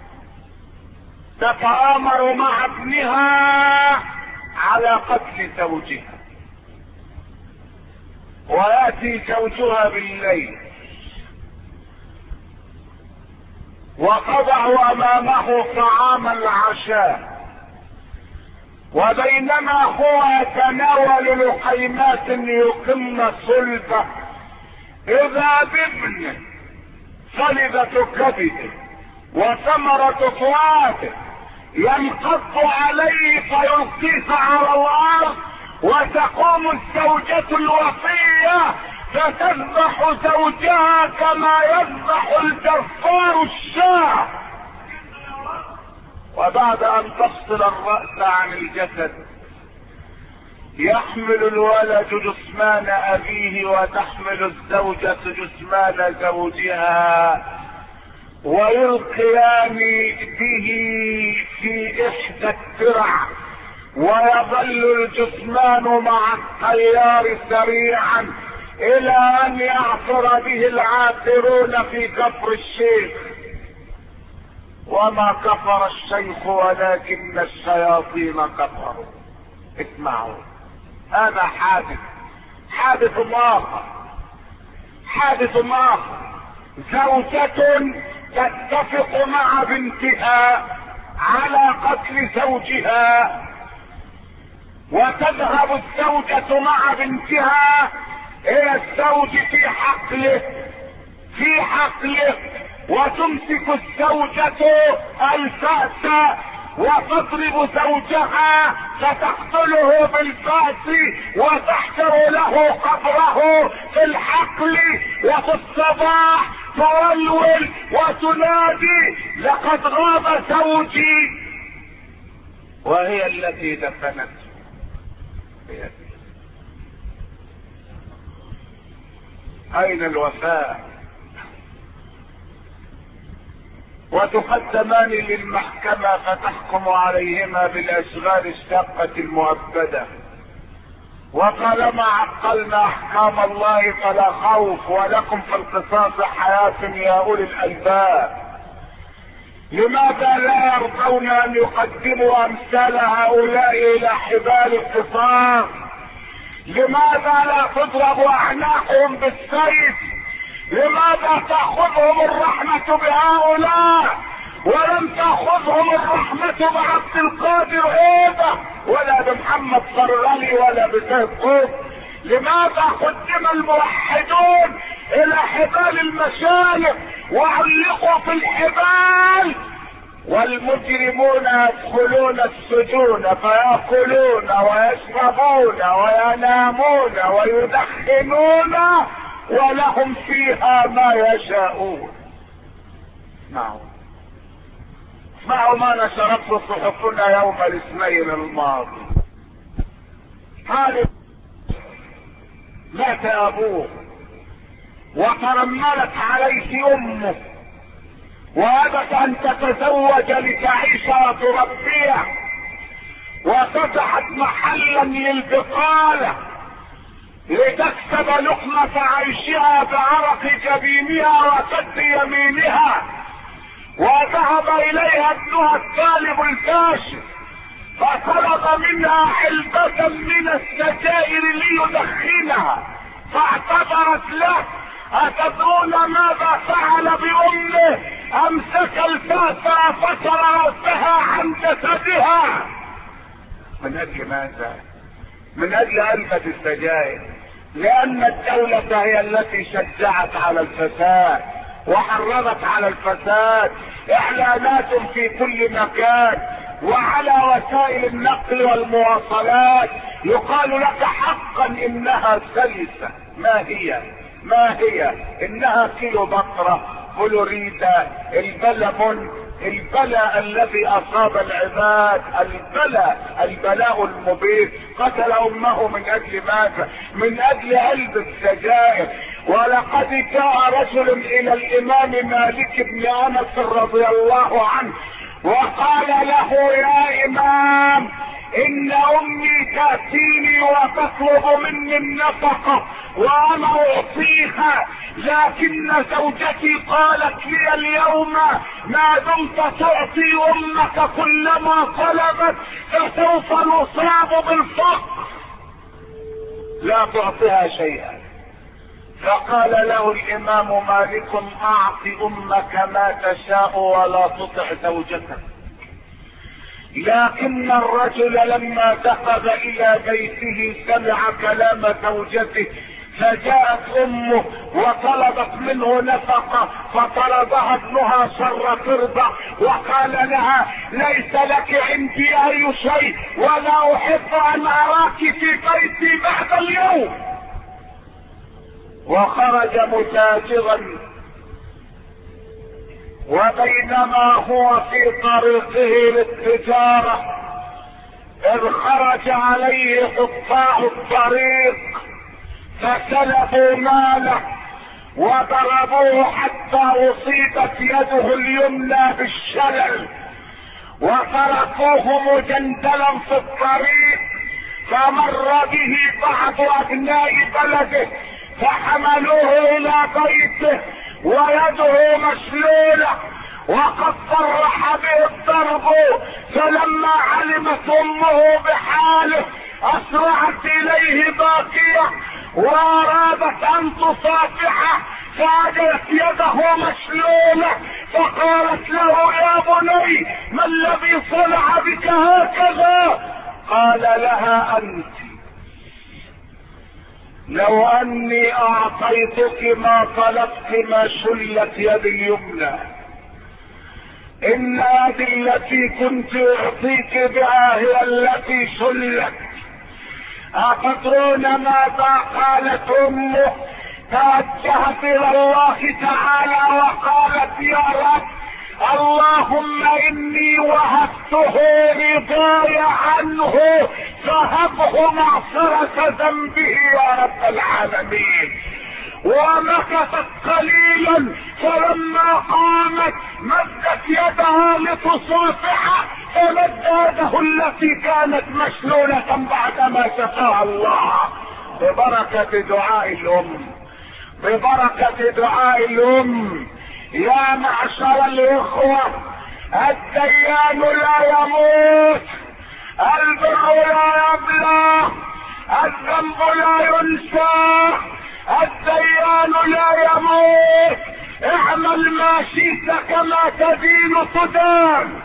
تتآمر مع ابنها على قتل زوجها، ويأتي زوجها بالليل وقضعوا امامه طعام العشاء، وبينما هو يتناول لقيمات يقمن صلبه اذا بابنه صلبة كبده وثمرة فؤاده ينقض عليه فيلقيه على الارض، وتقوم الزوجة الوفية فتذبح زوجها كما يذبح الجزار الشاة، وبعد ان تفصل الرأس عن الجسد يحمل الولد جثمان ابيه وتحمل الزوجة جثمان زوجها ويلقيان به في احدى الترع، ويظل الجثمان مع التيار سريعا الى ان يعثر به العاثرون في كفر الشيخ. وما كفر الشيخ ولكن الشياطين كفروا. اسمعوا، هذا حادث حادث اخر حادث اخر زوجة تتفق مع بنتها على قتل زوجها، وتذهب الزوجة مع بنتها الى الزوج في حقله في حقله وتمسك الزوجة الفأس وتضرب زوجها فتقتله بالفأس وتحفر له قبره في الحقل، وفي الصباح تولول وتنادي لقد غاب زوجي، وهي التي دفنته. اين الوفاء؟ وتقدمان للمحكمة فتحكم عليهما بالاشغال الشاقة المؤبدة، وطالما عقلنا احكام الله فلا خوف، ولكم في القصاص حياة يا اولي الالباب. لماذا لا يرضون ان يقدموا امثال هؤلاء الى حبال القصاص؟ لماذا لا تضرب اعناقهم بالسيف؟ لماذا تأخذهم الرحمة بهؤلاء ولم تأخذهم الرحمة بعبد القادر عوضة ولا بمحمد صرغلي ولا بسيد قطب؟ لماذا قدم الموحدون الى حبال المشايخ وعلقوا في الحبال والمجرمون يدخلون السجون فيأكلون ويشربون وينامون ويدخنون ولهم فيها ما يشاءون؟ اسمعوا اسمعوا ما نشرته صحفنا يوم الاثنين الماضي. هذا مات ابوه وترملت عليه امه وابت ان تتزوج لتعيش وتربيه وفتحت محلا للبقاله لتكسب لقمة عيشها بعرق جبينها وكد يمينها، وذهب اليها ابنها الطالب الفاشل فطلب منها علبة من السجائر ليدخنها فاعتذرت له. أتدرون ماذا فعل بأمه؟ أمسك الفاسة فصل رأسها عن جسدها. من أجل ماذا؟ من أجل علبة السجائر، لأن الدولة هي التي شجعت على الفساد وحرضت على الفساد. إعلانات في كل مكان وعلى وسائل النقل والمواصلات يقال لك حقا إنها سلسة. ما هي؟ ما هي؟ إنها كيلو بقرة، فلوريدا، البلمون، البلاء الذي اصاب العباد، البلاء البلاء المبين. قتل امه من اجل ماذا؟ من اجل علبة سجائر. ولقد جاء رجل الى الامام مالك بن انس رضي الله عنه وقال له: يا امام، ان امي تأتيني وتطلب مني النفقة وانا اعطيها، لكن زوجتي قالت لي اليوم: ما دمت تعطي امك كلما طلبت فسوف نصاب بالفقر، لا تعطيها شيئا. فقال له الامام مالك: اعط امك ما تشاء ولا تطع زوجتك. لكن الرجل لما دخل الى بيته سمع كلام زوجته، فجاءت امه وطلبت منه نفقة، فطلبها ابنها شر ترضى وقال لها: ليس لك عندي اي شيء ولا احب ان اراك في بيتي بعد اليوم. وخرج متاجرا، وبينما هو في طريقه للتجارة اذ خرج عليه قطاع الطريق فسلبوا ماله وضربوه حتى اصيبت يده اليمنى بالشلل، وتركوه مجندلا في الطريق. فمر به بعض ابناء بلده فحملوه الى بيته ويده مشلولة وقد صرح به الضرب. فلما علمت امه بحاله اسرعت اليه باكية وارادت ان تصافحه، فاجت يده مشلولة فقالت له: يا بني، ما الذي صنع بك هكذا؟ قال لها: انت لو اني اعطيتك ما طلبت ما شلت يدي اليمنى. ان يدي التي كنت اعطيك بها هي التي شلت. اتدرون ماذا قالت امه؟ توجهت الى الله تعالى وقالت: يا رب، اللهم اني وهبته رضاي عنه فهبه معصرة ذنبه يا رب العالمين. ومكثت قليلا، فلما قامت مدت يدها لتصافحه فمد يده التي كانت مشلولة بعدما شفاها الله. ببركة دعاء الام، ببركة دعاء الام. يا معشر الاخوة، الديان لا يموت، البر لا يبلى، الذنب لا ينسى، الديان لا يموت، اعمل ما شئت كما تدين تدان.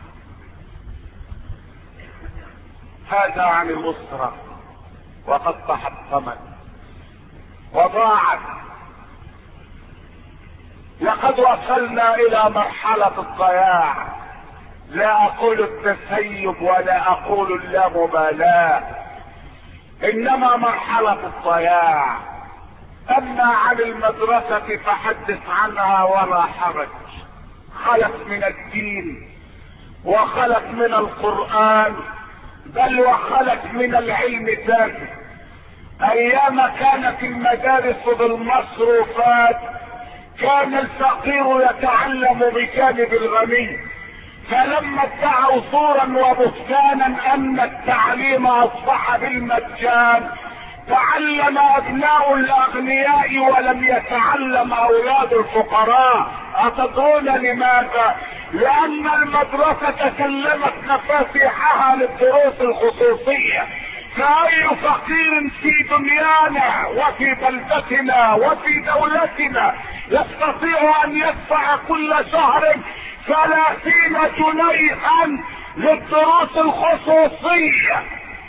هذا عن الأسرة، وقد تحطمت وضاعت. لقد وصلنا الى مرحلة الضياع، لا اقول التسيب ولا اقول اللامبالاة، انما مرحلة الضياع. اما عن المدرسة فحدث عنها ولا حرج، خلت من الدين وخلت من القرآن، بل وخلت من العلم ذاته. ايام كانت المدارس بالمصروفات كان الفقير يتعلم بجانب الغني، فلما ادعوا زورا وبهتانا ان التعليم اصبح بالمجان تعلم ابناء الاغنياء ولم يتعلم اولاد الفقراء. اتدرون لماذا؟ لان المدرسة سلمت مفاتيحها للدروس الخصوصية، فأي فقير في دنيانا وفي بلدتنا وفي دولتنا يستطيع ان يدفع كل شهر ثلاثين جنيها للدروس الخصوصية؟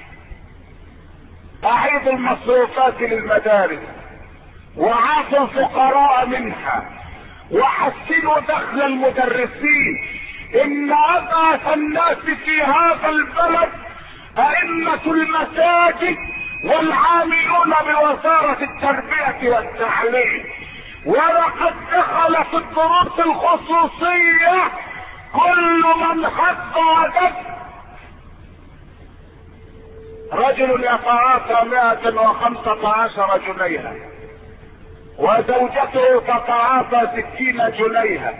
اعيد المصروفات للمدارس وعافوا الفقراء منها وحسنوا دخل المدرسين. ان ابعث الناس في هذا البلد ائمة المساجد والعاملون بوزارة التربية والتعليم، ولقد دخل في الدروس الخصوصية كل من حق وجد. رجل يتعاطى مائة وخمسة عشر جنيها وزوجته تتعاطى ستين جنيها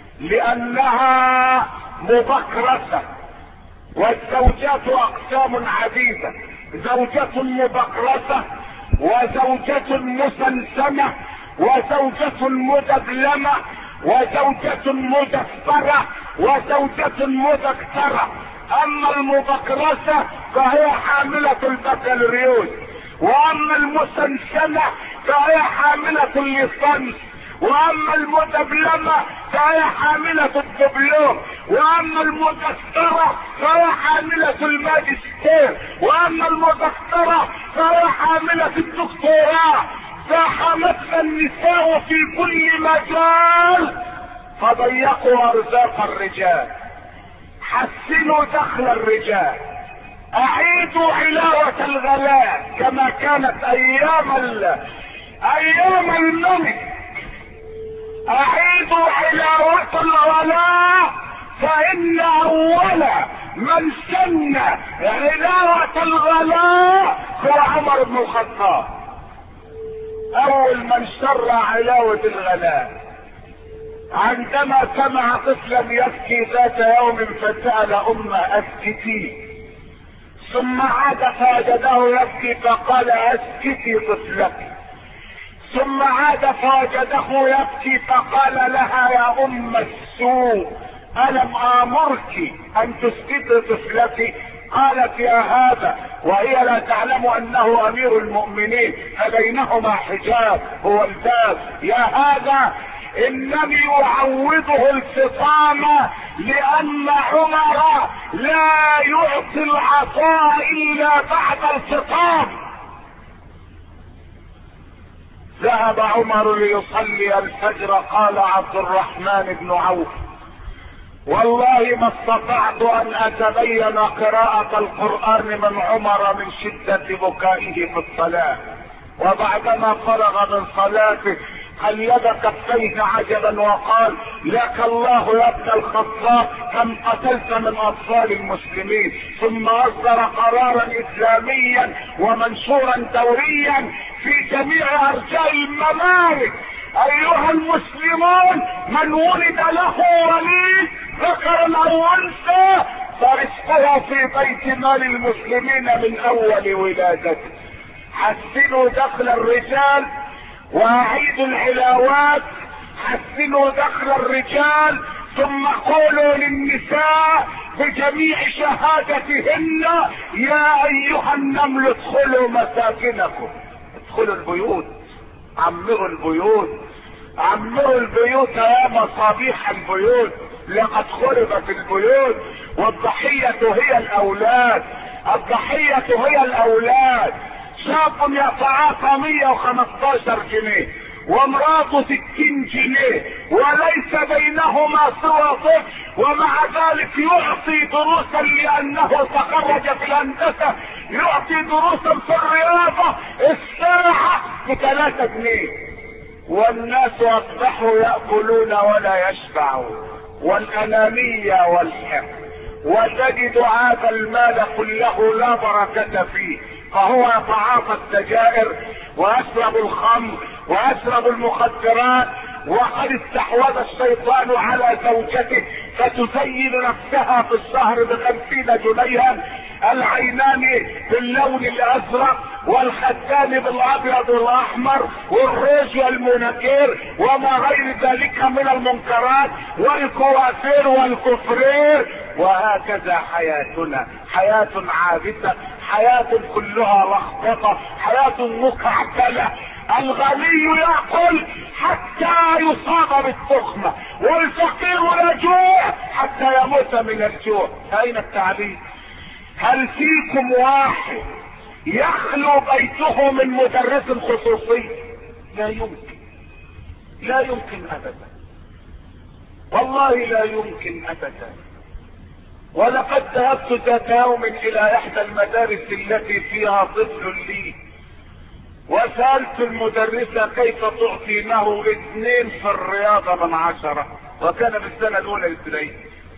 لانها مبكرسة، والزوجات اقسام عديدة، زوجة مبكرسة وزوجة مسنسنة وزوجة مدبلمة وزوجة مدفرة وزوجة مدكترة. اما المبكرسة فهي حاملة البكالوريوس، واما المسنسنة فهي حاملة الليسانس، واما المدبلمة فهي حاملة الدبلوم، واما المدكترة فهي حاملة الماجستير، واما المدكترة فهي حاملة الدكتوراه. زاحمتنا النساء في كل مجال فضيقوا ارزاق الرجال. حسنوا دخل الرجال، اعيدوا علاوة الغلاء كما كانت ايام ال... ايام الملك. اعيدوا علاوة الغلاء، فان اول من سن علاوة الغلاء هو عمر بن الخطاب، اول من شرع علاوة الغلاء. عندما سمع طفلا يبكي ذات يوم فسأل امه اسكتي، ثم عاد فوجده يبكي فقال اسكتي طفلك، ثم عاد فوجده يبكي فقال لها يا ام السوء الم امرك ان تسكتي طفلك؟ قالت يا هذا، وهي لا تعلم انه امير المؤمنين فبينهما حجاب هو الباب. يا هذا انني اعوضه الفطام لان عمر لا يعطي العطاء الا بعد الفطام. ذهب عمر ليصلي الفجر. قال عبد الرحمن بن عوف والله ما استطعت ان اتبين قراءة القرآن من عمر من شدة بكائه في الصلاة. وبعدما فرغ من صلاته قلب كفيه عجبا وقال لك الله يا ابن الخطاب كم قتلت من اطفال المسلمين. ثم اصدر قرارا اسلاميا ومنشورا دوريا في جميع ارجاء الممالك: ايها المسلمون من ولد له وليد ذكرا او انثى فرزقه في بيت مال المسلمين من اول ولادته. حسنوا دخل الرجال واعيدوا العلاوات، حسنوا دخل الرجال، ثم قولوا للنساء بجميع شهادتهن يا ايها النمل ادخلوا مساكنكم. ادخلوا البيوت، عمروا البيوت، عمروا البيوت يا مصابيح البيوت، لقد خربت البيوت. والضحية هي الاولاد، الضحية هي الاولاد. شاب يتعاطى مية وخمستاشر جنيه وامراته ستين جنيه وليس بينهما سوى طفل، ومع ذلك يعطي دروسا لانه تخرج في الهندسة، يعطي دروسا في الرياضة الساعة بثلاثة جنيه، والناس اصبحوا يأكلون ولا يشبعون، والانانية والحقد. وتجد هذا المال كله لا بركة فيه، فهو يتعاطى السجائر ويشرب الخمر ويشرب المخدرات، وقد استحوذ الشيطان على زوجته فتزين نفسها في الشهر بخمسين جنيها، العينان باللون الازرق والخدان بالابيض والاحمر والروج والمنكير وما غير ذلك من المنكرات والكوافير والكفرير. وهكذا حياتنا، حياة عابثة، حياة كلها لخبطة، حياة مكعبلة. الغني يأكل حتى يصاب بالتخمة، والفقير يجوع حتى يموت من الجوع. أين التعليم؟ هل فيكم واحد يخلو بيته من مدرس خصوصي؟ لا يمكن، لا يمكن ابدا، والله لا يمكن ابدا. ولقد ذهبت ذات يوم الى احدى المدارس التي فيها طفل لي، وسألت المدرسة كيف تعطينه اثنين في الرياضة من عشرة، وكان في السنة الاولى الابتدائية.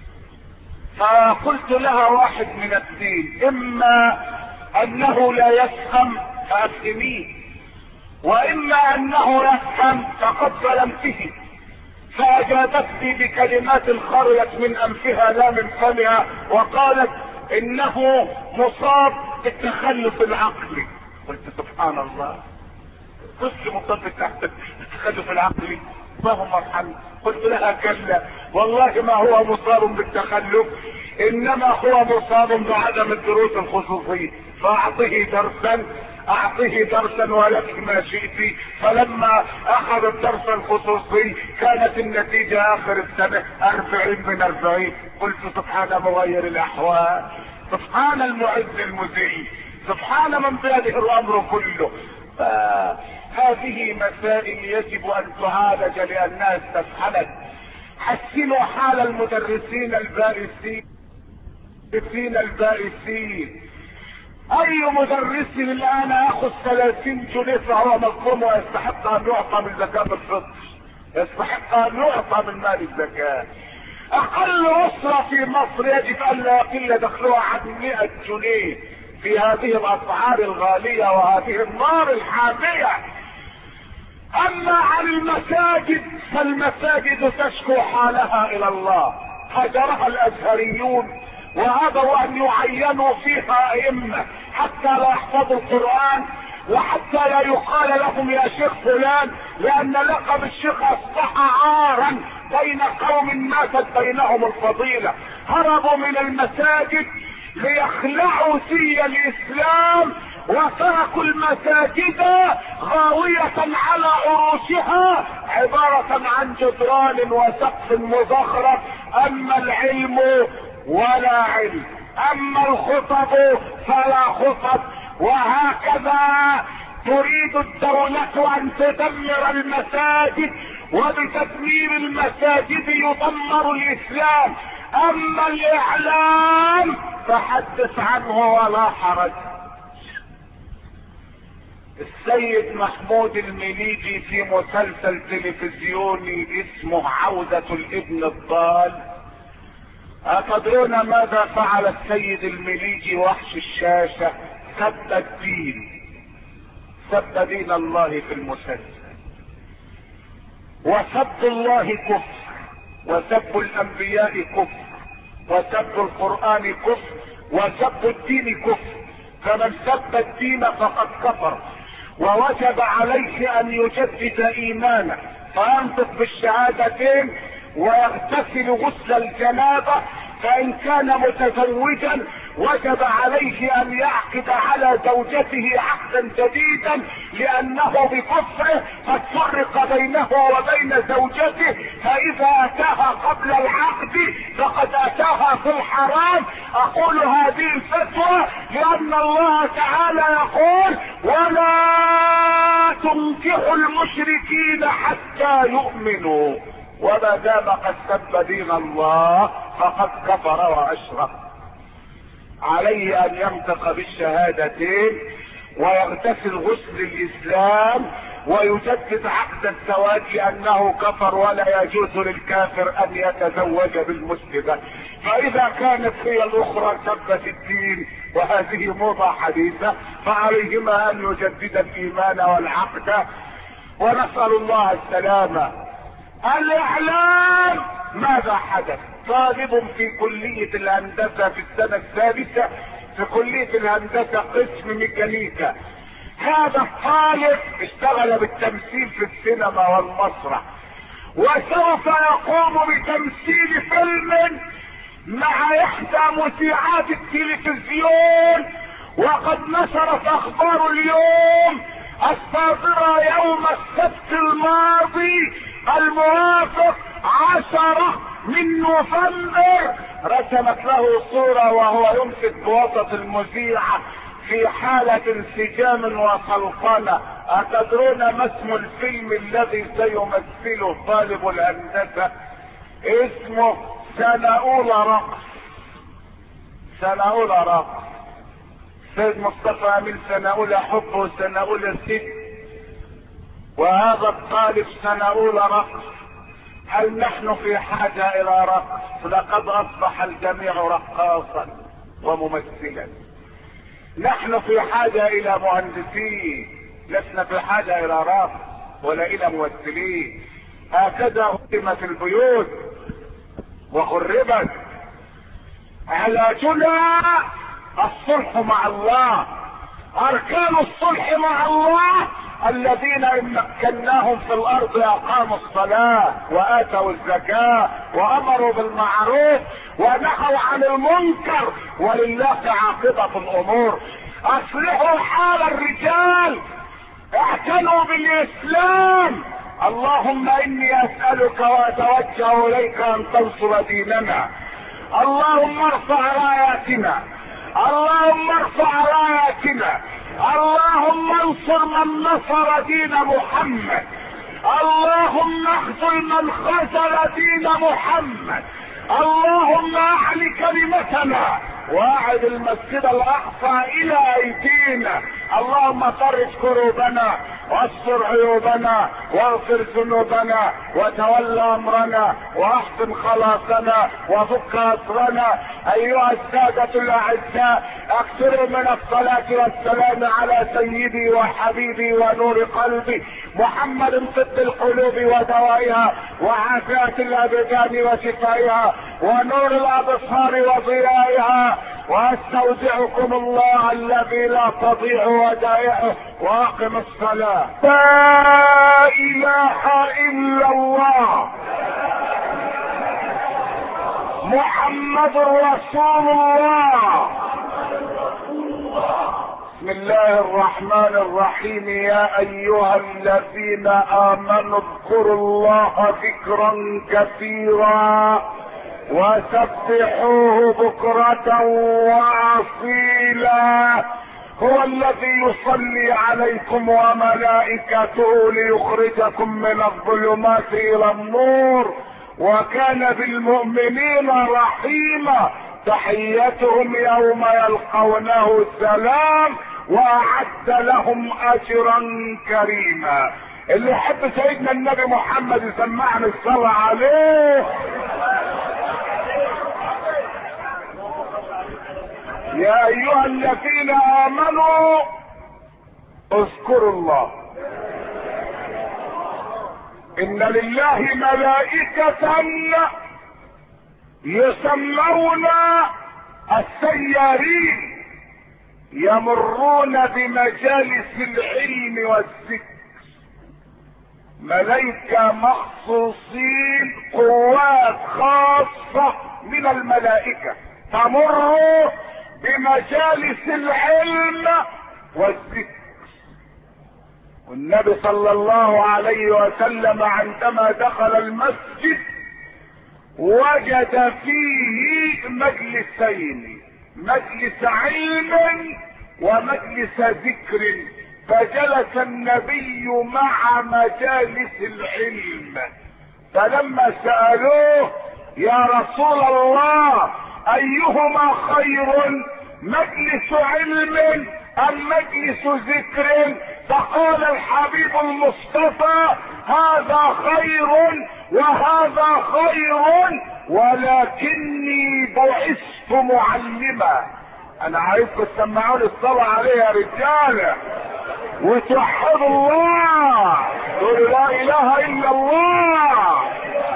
فقلت لها واحد من اثنين، اما انه لا يفهم فافهميه، واما انه يفهم فقد ظلمته. فاجابتني بكلمات خرجت من انفها لا من فمها، وقالت انه مصاب بالتخلف العقلي. قلت سبحان الله، طفل مصاب بالتخلف العقلي ما هو مرحل؟ قلت لها كلا، والله ما هو مصاب بالتخلف، انما هو مصاب بعدم الدروس الخصوصية. فاعطيه درسا، اعطيه درسا ولك ما شئت. فلما اخذ الدرس الخصوصي كانت النتيجة اخر السنة اربعين من اربعين. قلت سبحان مغير الاحوال، سبحان المعز المذل، سبحان من بيده الامر كله. هذه مسائل يجب ان تعالج لانها استفحلت. حسنوا حال المدرسين البائسين البائسين. اي مدرس الان ياخذ ثلاثين جنيه فهو مظلوم ويستحق ان يعطى من زكاة الفطر، يستحق ان يعطى من مال الزكاة. اقل اسرة في مصر يجب ان لا يقل دخلها عن مئة جنيه في هذه الاسعار الغالية وهذه النار الحامية. اما عن المساجد فالمساجد تشكو حالها الى الله، هجرها الازهريون وابوا ان يعينوا فيها ائمة حتى لا يحفظوا القرآن، وحتى لا يقال لهم يا شيخ فلان، لان لقب الشيخ اصبح عارا بين قوم ماتت بينهم الفضيلة. هربوا من المساجد ليخلعوا زي الاسلام، وتركوا المساجد غاوية على عروشها عبارة عن جدران وسقف مزخرف. اما العلم ولا علم، اما الخطب فلا خطب. وهكذا تريد الدولة ان تدمر المساجد، وبتدمير المساجد يدمر الاسلام. اما الاعلام فحدث عنه ولا حرج. السيد محمود المليجي في مسلسل تلفزيوني اسمه عودة الابن الضال، أتدرون ماذا فعل السيد المليجي وحش الشاشة؟ سب الدين، سب دين الله في المسلسل، وسب الله كفر، وسب الانبياء كفر، وسب القرآن كفر، وسب الدين كفر. فمن سب الدين فقد كفر، ووجب عليه ان يجدد ايمانه فينطق بالشهادتين ويغتسل غسل الجنابة فان كان متزوجا وجب عليه ان يعقد على زوجته عقدا جديدا، لانه بكفره قد فرق بينه وبين زوجته، فاذا اتاها قبل العقد فقد اتاها في الحرام. اقول هذه الفتوى لان الله تعالى يقول: ولا تنكحوا المشركين حتى يؤمنوا، وما دام قد سب دين الله فقد كفر واشرك. عليه ان ينطق بالشهادتين ويغتسل غسل الاسلام ويجدد عقد الزواج، لانه كفر ولا يجوز للكافر ان يتزوج بالمسلمة. فاذا كانت هي الاخرى سبت الدين وهذه موضة حديثة، فعليهما ان يجدد الايمان والعقد، ونسأل الله السلامة. الاعلام ماذا حدث؟ طالب في كلية الهندسة في السنة السادسة في كلية الهندسة قسم ميكانيكا. هذا الطالب اشتغل بالتمثيل في السينما والمسرح، وسوف يقوم بتمثيل فيلم مع احدى مذيعات التلفزيون، وقد نشرت اخبار اليوم الصادرة يوم السبت الماضي الموافق عشرة من نوفمبر، رسمت له صورة وهو يمسك بوسط المذيعة في حالة انسجام وسلطنة. أتدرون ما اسم الفيلم الذي سيمثله طالب الهندسة؟ اسمه سنة أولى رقص. سنة أولى رقص. سيد مصطفى أمين سنة أولى حب وسنة أولى ست، وهذا الطالب سنة أولى رقص. هل نحن في حاجة إلى رقص؟ لقد أصبح الجميع رقاصا وممثلا. نحن في حاجة إلى مهندسين، لسنا في حاجة إلى رقص ولا إلى ممثلين. هكذا هدمت البيوت وخربت. علاجنا الصلح مع الله. أركان الصلح مع الله: الذين ان مكناهم في الارض اقاموا الصلاة واتوا الزكاة وامروا بالمعروف ونهوا عن المنكر، ولله عاقبة الامور. اصلحوا حال الرجال، اعتنوا بالاسلام. اللهم اني اسألك واتوجه اليك ان تنصر ديننا. اللهم ارفع راياتنا، اللهم ارفع راياتنا، اللهم انصر من نصر دين محمد، اللهم اخذل من خذل دين محمد، اللهم اعل كلمتنا واعد المسجد الاقصى الى ايدينا. اللهم فرج كروبنا واستر عيوبنا واغفر ذنوبنا وتول امرنا واحسن خلاصنا وفك اسرنا. ايها السادة الاعزاء، اكثروا من الصلاة والسلام على سيدي وحبيبي ونور قلبي محمد طب القلوب ودوائها وعافية الابدان وشفائها ونور الابصار وضيائها، واستودعكم الله الذي لا تضيع ودائعه، واقم الصلاة. لا اله الا الله محمد رسول الله. بسم الله الرحمن الرحيم. يا ايها الذين امنوا اذكروا الله ذكرا كثيرا وسبحوه بكرة واصيلا. هو الذي يصلي عليكم وملائكته ليخرجكم من الظلمات الى النور، وكان بالمؤمنين رحيما. تحيتهم يوم يلقونه سلام، واعد لهم اجرا كريما. اللي يحب سيدنا النبي محمد يسمعني الصلاة عليه. يا ايها الذين امنوا اذكروا الله. ان لله ملائكة يسمون السيارين يمرون بمجالس العلم والذكر. ملائكة مخصوصين، قوات خاصة من الملائكة تمر بمجالس العلم والذكر. والنبي صلى الله عليه وسلم عندما دخل المسجد وجد فيه مجلسين، مجلس علم ومجلس ذكر، فجلس النبي مع مجالس العلم. فلما سألوه يا رسول الله ايهما خير، مجلس علم ام مجلس ذكر؟ فقال الحبيب المصطفى هذا خير وهذا خير ولكني بعثت معلما. انا عايزكم تسمعوني الصلاة عليه يا رجالة وتوحدوا الله، تقولوا لا اله الا الله.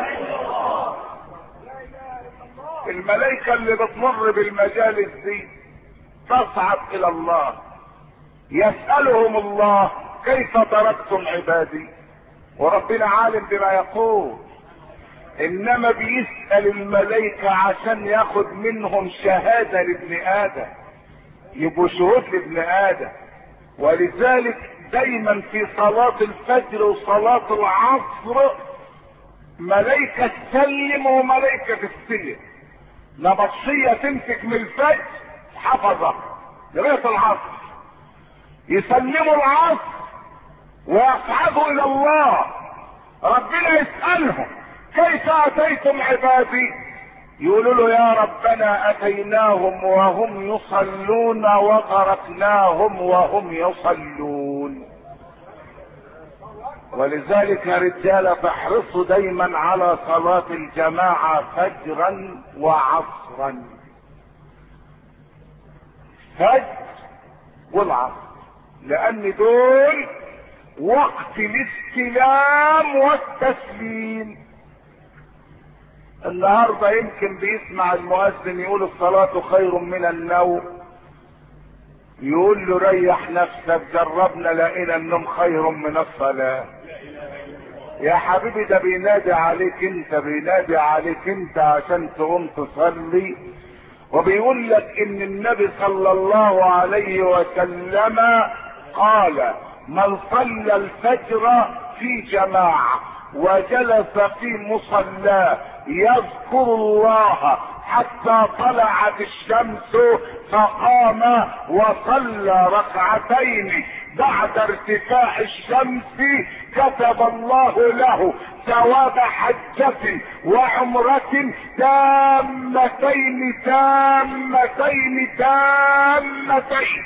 الملائكة اللي بتمر بالمجالس دي تصعد الى الله، يسألهم الله كيف تركتم عبادي، وربنا عالم بما يقول، انما بيسأل الملائكة عشان ياخد منهم شهادة لابن ادم، يبقوا شهود لابن ادم. ولذلك دايما في صلاة الفجر وصلاة العصر ملائكة تسلم وملائكة تستلم. نبطشية تمسك من الفجر حفظة لغاية العصر، يسلموا العصر ويصعدوا الى الله، ربنا يسألهم كيف اتيتم عبادي، يقولوا له يا ربنا اتيناهم وهم يصلون وتركناهم وهم يصلون. ولذلك يا رجالة فاحرصوا دايما على صلاة الجماعة فجرا وعصرا، فجر والعصر، لان دول وقت الاستلام والتسليم. النهارده يمكن بيسمع المؤذن يقول الصلاة خير من النوم، يقول له ريح نفسك، جربنا لقينا النوم خير من الصلاة. يا حبيبي ده بينادي عليك انت، بينادي عليك انت عشان تقوم تصلي، وبيقول لك ان النبي صلى الله عليه وسلم قال من صلى الفجر في جماعة وجلس في مصلاه يذكر الله حتى طلعت الشمس فقام وصلى ركعتين بعد ارتفاع الشمس، كتب الله له ثواب حجة وعمرة تامتين تامتين تامتين.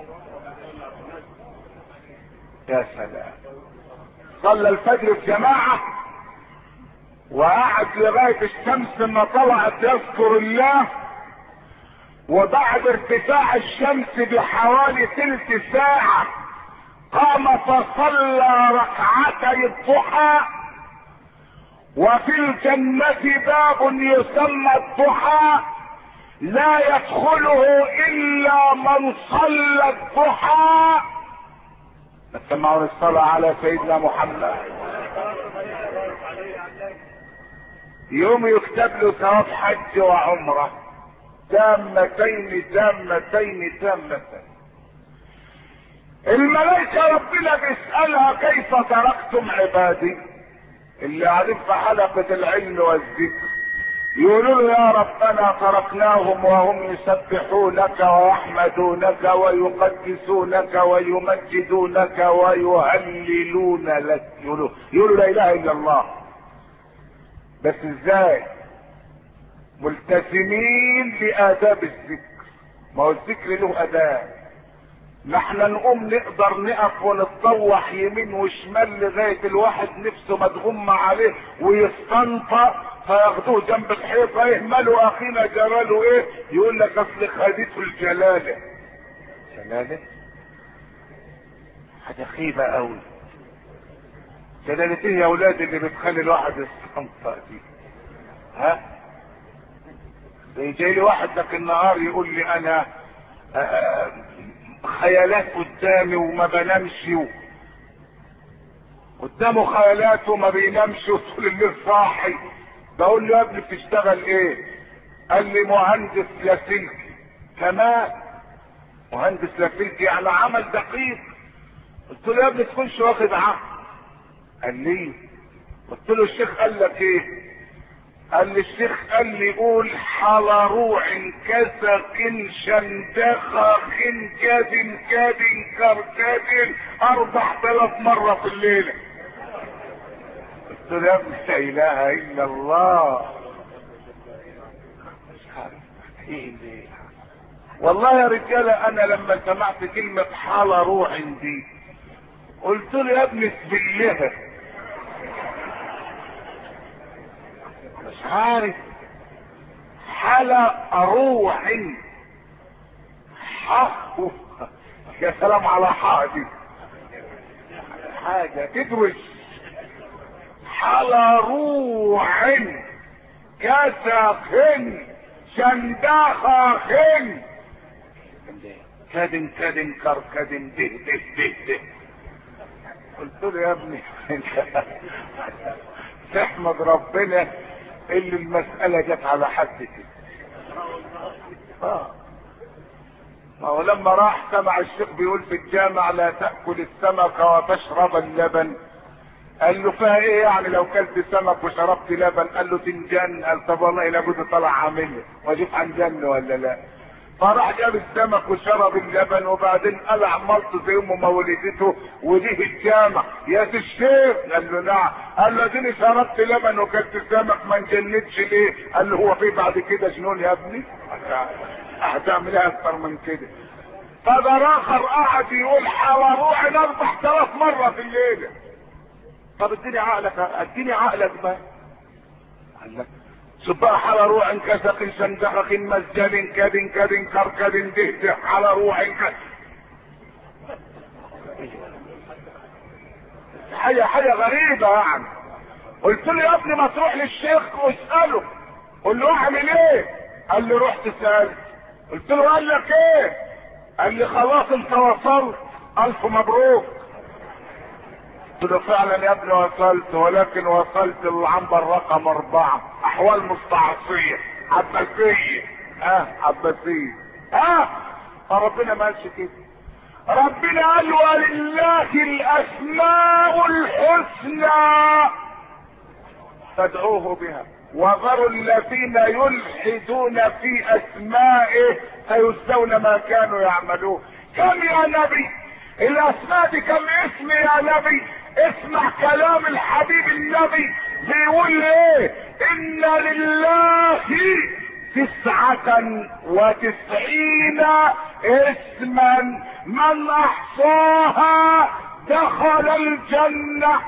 يا سلام، صلى الفجر في جماعة وقعد لغاية الشمس ما طلعت يذكر الله، وبعد ارتفاع الشمس بحوالي تلت ساعة قام فصلى ركعتي الضحى. وفي الجنة باب يسمى الضحى لا يدخله الا من صلى الضحى. نسمعوا الصلاة على سيدنا محمد. يوم يكتب له ثواب حج وعمرة تامتين تامتين تامتين. الملائكة ربنا بيسألها كيف تركتم عبادي، اللي قاعدين في حلقة العلم والذكر، يقولوا له يا ربنا تركناهم وهم يسبحونك ويحمدونك ويقدسونك ويمجدونك ويهللون لك. يقولوا يقولوا لا اله الا الله، بس ازاي؟ ملتزمين بآداب الذكر. ما هو الذكر له آداب. نحن نقوم نقدر نقف ونتطوح يمين وشمال لغاية الواحد نفسه مدغوم عليه ويستنطق، فياخدوه جنب الحيطة يهملوا اخينا جراله ايه، يقول لك اصل خديته الجلالة. جلالة؟ حاجة خيبة قوي. جلالة ايه يا اولاد اللي بتخلي الواحد يستنطق دي؟ ها؟ زي جاي لي واحد ذاك النهار يقول لي انا آآ خيالات قدامي وما بنامش، قدامه خيالات وما بينامش وطول الليل صاحي. بقول له يا ابني بتشتغل ايه؟ قال لي مهندس لاسلكي. كمان مهندس لاسلكي يعني عمل دقيق. قلت له يا ابني تكونش واخد عقل. قال لي، قلت له الشيخ قال لك ايه؟ قال لي الشيخ قال لي قول حلا روع كسق شندخة كاد كاد كركاد اربع ثلاث مرة في الليلة. قلت له يا ابني لا اله الا الله. مش عارف ايه ليه. والله يا رجالة انا لما سمعت كلمة حلا روع دي قلت له يا ابني اسبلها. مش عارف. حلا روع حق. يا سلام على حاجة حاجة تدوش. حلا روع كسخن شندخن كادن كادن كركدن ده ده ده ده. قلت له يا ابني تحمد ربنا اللي المسألة جت على حد كده. اه ما هو لما راح سمع الشيخ بيقول في الجامع لا تأكل السمك وتشرب اللبن، قال له فيها ايه يعني لو كلت سمك وشربت لبن؟ قال له تنجن. قال طب والله لابد طلع عامل واجيب عن جن ولا لا. فراح جاب السمك وشرب اللبن وبعدين قلع ملط زي امه ما ولدته وديه الجامع. يا الشيخ قال له نعم. قال له اديني شربت لبن وكلت سمك ما انجنتش ليه؟ قال له هو في بعد كده جنون يا ابني؟ هتعمل ايه اكتر من كده؟ فده اخر قعد يقول حواروح اربع ثلاث مرة في الليلة. طب اديني عقلك اديني عقلك بقى. قال لك سباح على روح كسق شندخق مسجد كد كد كركد دهده على روح كسق. حاجة حاجة غريبة يعني. قلت له يا ابني ما تروح للشيخ واسأله قول له اعمل ايه؟ قال لي رحت سألت. قلت له قال لك ايه؟ قال لي خلاص انت وصلت الف مبروك. قلت له فعلا يا ابني وصلت، ولكن وصلت للعنبر رقم اربعة احوال مستعصية عباسية. اه عباسية. اه فربنا ما قالش كده. ربنا قال ولله الاسماء الحسنى فادعوه بها وذروا الذين يلحدون في اسمائه سيجزون ما كانوا يعملون. كم يا نبي الاسماء دي كم اسم يا نبي؟ اسمع كلام الحبيب النبي بيقول ايه؟ ان لله تسعة وتسعين اسما من احصاها دخل الجنة.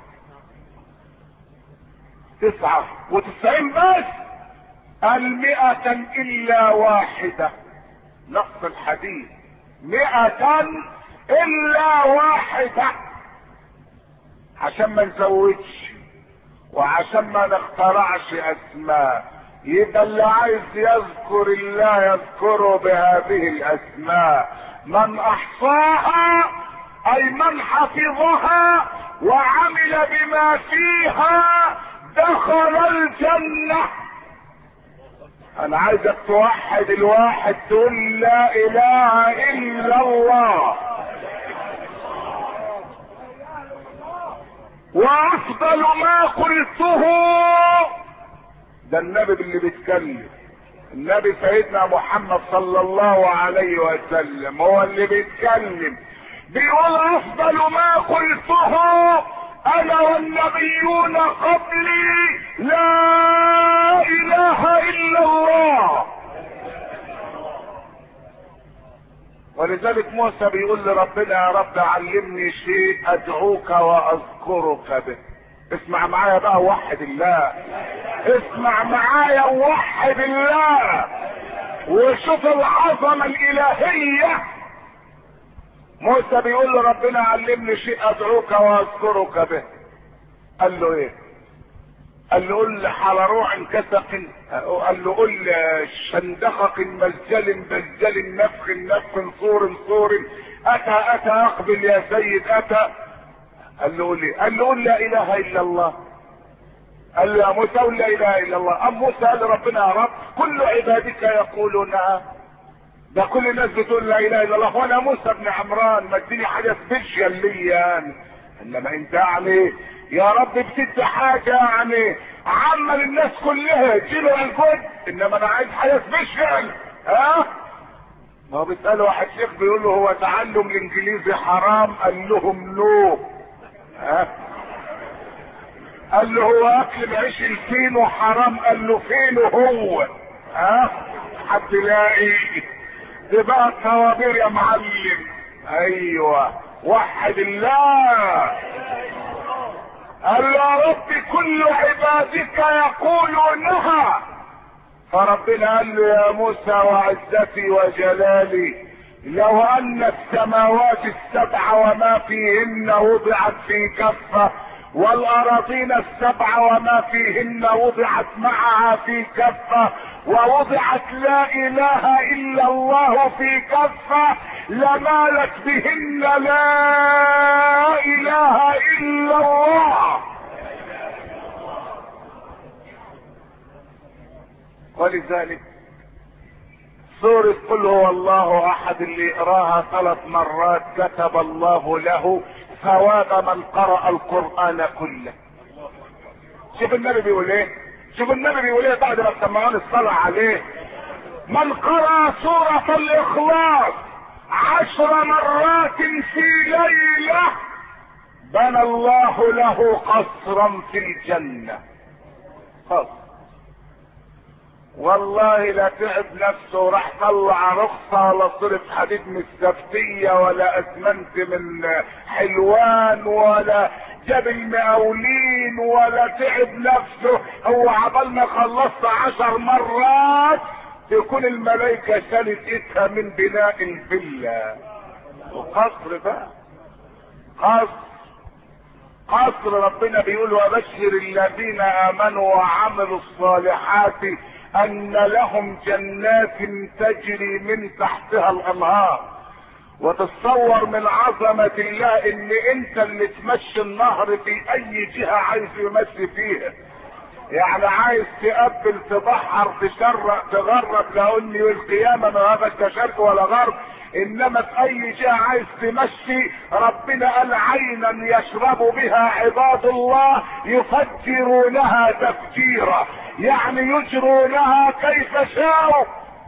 تسعة وتسعين بس. المئة الا واحدة. نص الحديث مئة الا واحدة عشان ما نزودش وعشان ما نخترعش اسماء. يبقى اللي عايز يذكر الله يذكره بهذه الاسماء. من احصاها اي من حفظها وعمل بما فيها دخل الجنة. انا عايزك توحد الواحد تقول لا اله الا الله. وافضل ما قلته ده النبي اللي بيتكلم. النبي سيدنا محمد صلى الله عليه وسلم هو اللي بيتكلم بيقول افضل ما قلته انا والنبيون قبلي لا اله الا الله. ولذلك موسى بيقول لربنا يا رب علمني شيء ادعوك واذكرك به. اسمع معايا بقى وحد الله. اسمع معايا وحد الله وشوف العظمة الالهية. موسى بيقول لربنا علمني شيء ادعوك واذكرك به. قال له ايه؟ قال له قل حلروع كسق. قال له قل شندخق مزجل مزجل نفخ نفخ صور صور اتى اتى اقبل يا سيد اتى. قال له قل ايه؟ قال له قل لا اله الا الله. قال له يا موسى قل لا اله الا الله. ام موسى قال لربنا يا رب كل عبادك يقولونها، ده كل الناس بتقول لا اله الا الله، وانا موسى بن عمران ما اديني حاجه سبيشال ليا يعني. انما انت يعني يا رب بتدي حاجه يعني عامه للناس كلها تجيله الجد، انما انا عايز حاجه سبيشال. ها ما هو بيسأله واحد شيخ بيقول له هو تعلم الانجليزي حرام؟ قال لهم نو. ها قال له هو اكل العيش الفينو حرام؟ قال له فينو هو. ها هتلاقي دي بقى الطوابير يا معلم. ايوه وحد الله. قال له يا رب كل عبادك يقولونها، فربنا قال له يا موسى وعزتي وجلالي لو ان السماوات السبع وما فيهن وضعت في كفة، والاراضين السبع وما فيهن وضعت معها في كفة، ووضعت لا اله الا الله في كفة، لمالت بهن لا اله الا الله. ولذلك سورة قل هو الله احد اللي يقراها ثلاث مرات كتب الله له ثواب من قرأ القرآن كله. شوف النبي بيقول ايه، شوف النبي بيقول ايه بعد ما سمعون الصلاة عليه: من قرأ سورة الاخلاص عشر مرات في ليلة بنى الله له قصرا في الجنة. قصر والله لا تعب نفسه وراح طلع رخصة ولا صرف حديد من السفتية ولا اسمنت من حلوان ولا جاب المقاولين ولا تعب نفسه. هو عبال ما خلصت عشر مرات تكون الملائكة شالت ايدها من بناء الفيلا. وقصر بقى قصر قصر. ربنا بيقول وبشر الذين امنوا وعملوا الصالحات ان لهم جنات تجري من تحتها الانهار. وتتصور من عظمة الله ان انت اللي تمشي النهر في اي جهة عايز يمشي فيها. يعني عايز تقبل تبحر تشرق تغرب لاني والقيامة ما هذا شرق ولا غرب، انما في اي جهة عايز تمشي ربنا قال عينا يشرب بها عباد الله يفجرونها تفجيرا، يعني يجرونها كيف شاءوا.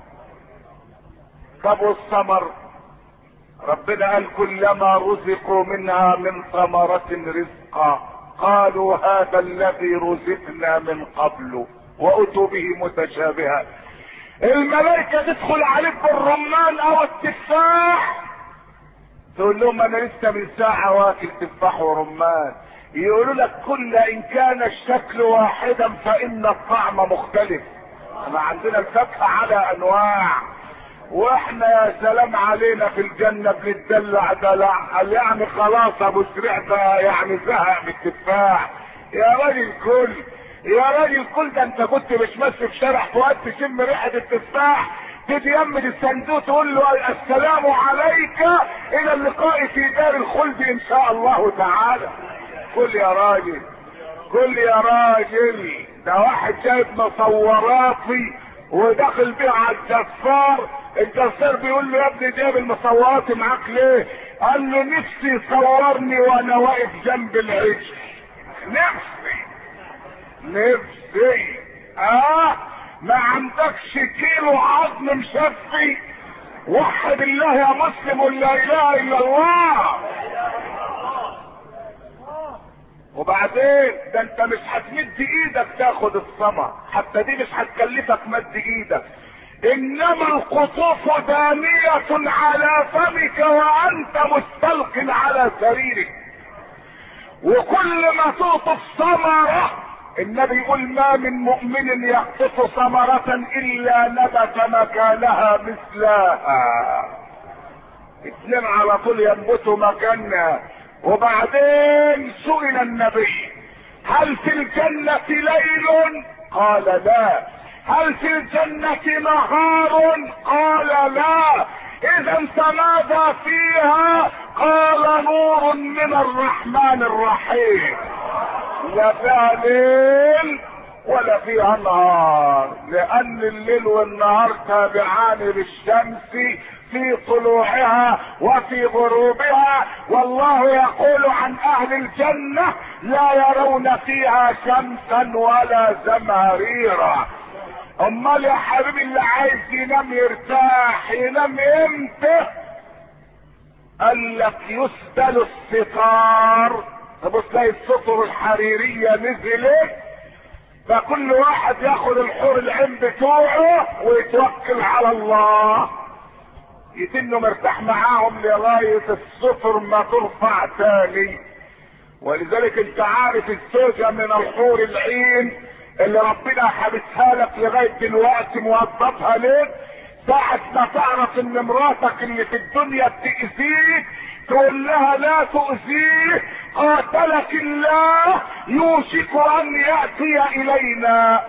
طب والثمر ربنا قال كلما رزقوا منها من ثمرة رزقا قالوا هذا الذي رزقنا من قبل واتوا به متشابها. الملائكة تدخل عليك بالرمان او التفاح تقول لهم انا لسه من ساعة واكل تفاح ورمان، يقولوا لك كل ان كان الشكل واحدا فان الطعم مختلف. احنا عندنا الفاكهة على انواع، واحنا يا سلام علينا في الجنة بنتدلع دلع. قال يعني خلاص ابو سريع ده يعني زهق من التفاح. يا راجل كل يا راجل كل ده انت كنت مش ماشي في شارع فؤاد تشم ريحة التفاح تيجي يمد الصندوق تقول له السلام عليك الى اللقاء في دار الخلد ان شاء الله تعالى. كل يا راجل كل يا راجل. ده واحد جايب مصوراتي وداخل بيها على الجزار، الجزار بيقول له يا ابني جايب المصورات معاك ليه؟ قال له نفسي صورني وانا واقف جنب العجل. نفسي نفسي اه ما عندكش كيلو عظم مشفي؟ وحد الله يا مسلم ولا اله الا الله. وبعدين ده انت مش هتمد ايدك تاخد الثمر، حتى دي مش هتكلفك مد ايدك، انما القطوف دانية على فمك وانت مستلق على سريرك. وكل ما تقطف ثمرة النبي يقول ما من مؤمن يقطف ثمرة الا نبت مكانها مثلها. اتنين على طول ينبتوا مكانها. وبعدين سئل النبي هل في الجنة ليل؟ قال لا. هل في الجنة نهار؟ قال لا. اذا فماذا فيها؟ قال نور من الرحمن الرحيم. لا فيها ليل ولا فيها نهار، لان الليل والنهار تابعان للشمس في طلوعها وفي غروبها. والله يقول عن اهل الجنة لا يرون فيها شمسا ولا زمهريرا. امال يا حبيبي اللي عايز ينام يرتاح ينام امتى؟ قال لك يسدل الستار، تبص تلاقي السطر الحريرية نزلت، فكل واحد ياخد الحور العين بتوعه ويتوكل على الله، يتنه مرتاح معاهم لغاية السطر ما ترفع تاني. ولذلك انت عارف الزوجة من الحور العين اللي ربنا حبسها لك لغاية دلوقتي موظفها ليه؟ ساعة ما تعرف ان مراتك اللي في الدنيا بتأذيك تقول لها لا تؤذيه، قاتلك الله يوشك ان يأتي الينا.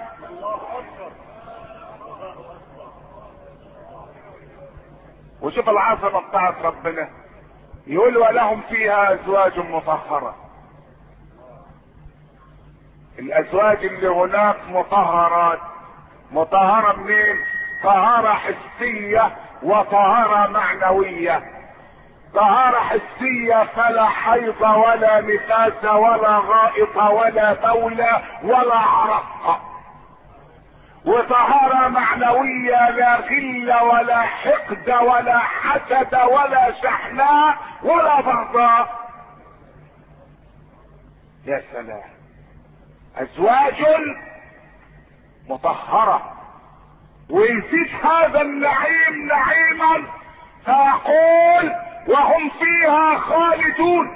وشوف العظمة بتاعت ربنا، يقول ولهم فيها ازواج مطهرة. الازواج اللي هناك مطهرات. مطهرة منين؟ طهارة حسية وطهارة معنوية. طهارة حسية فلا حيض ولا نفاس ولا غائط ولا بول ولا عرق. وطهارة معنوية لا غل ولا حقد ولا حسد ولا شحناء ولا بغضاء. يا سلام، ازواج مطهرة. ويزيد هذا النعيم نعيما فيقول وهم فيها خالدون.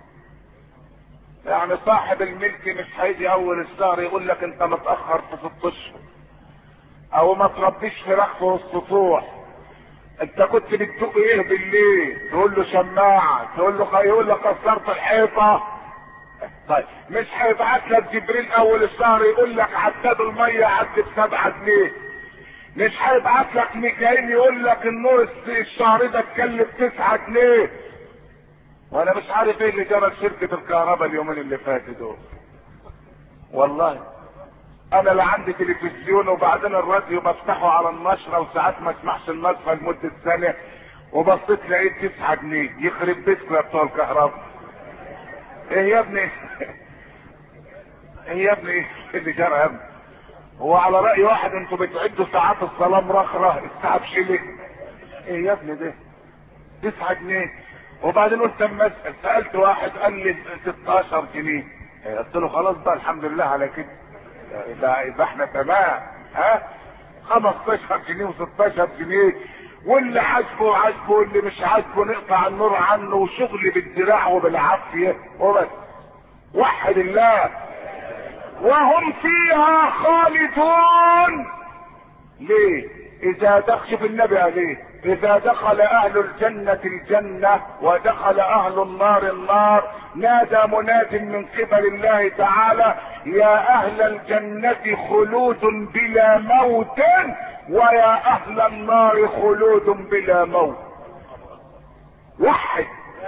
يعني صاحب الملك مش هيجي اول الشهر يقول لك انت متأخر في ست اشهر او ما تربيش فراخ في السطوح، انت كنت بتدوق ايه بالليل؟ تقول له شماعة، تقول له يقول لك كسرت الحيطة. طيب مش هيبعت لك جبريل اول الشهر يقول لك عداد المية عد بسبعة جنيه. مش هيبعت لك ميكائيل يقول لك النور الشهر ده اتكلف تسعة جنيه. وانا مش عارف ايه اللي جرى شركة الكهرباء اليومين اللي فاتوا دول. والله انا لا عندي تلفزيون وبعدين الراديو بفتحه على النشرة وساعات ما اسمعش النشرة لمدة سنة، وبصيت لقيت تسعة جنيه. يخرب بيتكم يا بتوع الكهرباء. ايه يا ابني ايه يا ابني ايه اللي جرى يا ابني؟ هو على رأي واحد انتوا بتعدوا ساعات الصلاة مرخرة الساعة بشيلك. ايه يا ابني ده؟ تسعة جنيه. وبعدين قلت اما اسال، سالت واحد قال لي ستاشر جنيه. قلت له خلاص بقى الحمد لله على كده، يبقى يبقى احنا تمام. ها خمستاشر جنيه وستاشر جنيه، واللي عاجبه عاجبه واللي مش عاجبه نقطع النور عنه، وشغل بالدراع وبالعافيه وبس. وحد الله. وهم فيها خالدون. ليه؟ اذا دخل، شوف النبي عليه، اذا دخل اهل الجنة الجنة ودخل اهل النار النار نادى مناد من قبل الله تعالى يا اهل الجنة خلود بلا موت ويا اهل النار خلود بلا موت. وحد.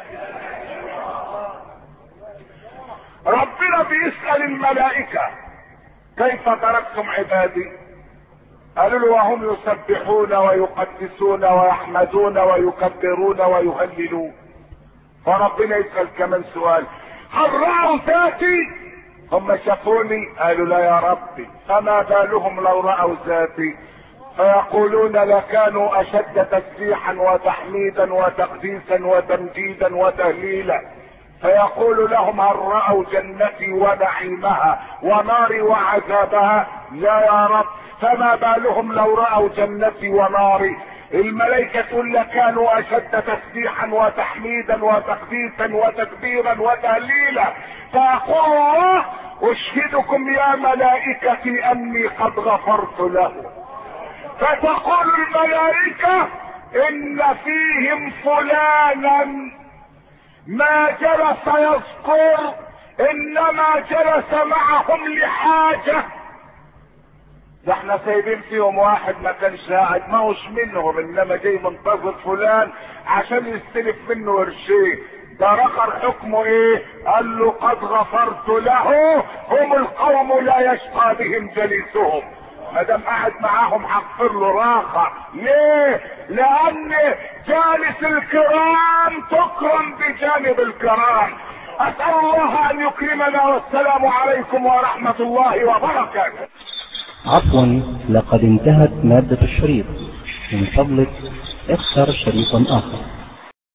ربنا بيسأل الملائكة كيف تركتم عبادي؟ قالوا له وهم يسبحون ويقدسون ويحمدون ويكبرون ويهللون. فربنا يسأل كمان سؤال، هل رأوا ذاتي؟ هم شافوني؟ قالوا لا يا ربي. فما بالهم لو رأوا ذاتي؟ فيقولون لكانوا اشد تسبيحا وتحميدا وتقديسا وتمجيدا وتهليلا. فيقول لهم هل رأوا جنتي ونعيمها وناري وعذابها؟ لا يا رب. فما بالهم لو رأوا جنتي وناري؟ الملائكة تقول لكانوا اشد تسبيحا وتحميدا وتقديسا وتكبيرا وتهليلا. فيقول الله اشهدكم يا ملائكتي اني قد غفرت له. فتقول الملائكة ان فيهم فلانا ما جلس يذكر انما جلس معهم لحاجة. ده احنا سايبين فيهم واحد ما كانش قاعد، ما هوش منهم، انما جاي منتظر فلان عشان يستلف منه قرشين. ده رخر حكمه ايه؟ قال له قد غفرت له، هم القوم لا يشقى بهم جليسهم. ما دام قاعد معاهم هغفر له راخة. ليه؟ لان جالس الكرام تكرم بجانب الكرام. اسأل الله ان يكرمنا، والسلام عليكم ورحمة الله وبركاته. عفوا، لقد انتهت مادة الشريط، من فضلك اختر شريطا اخر.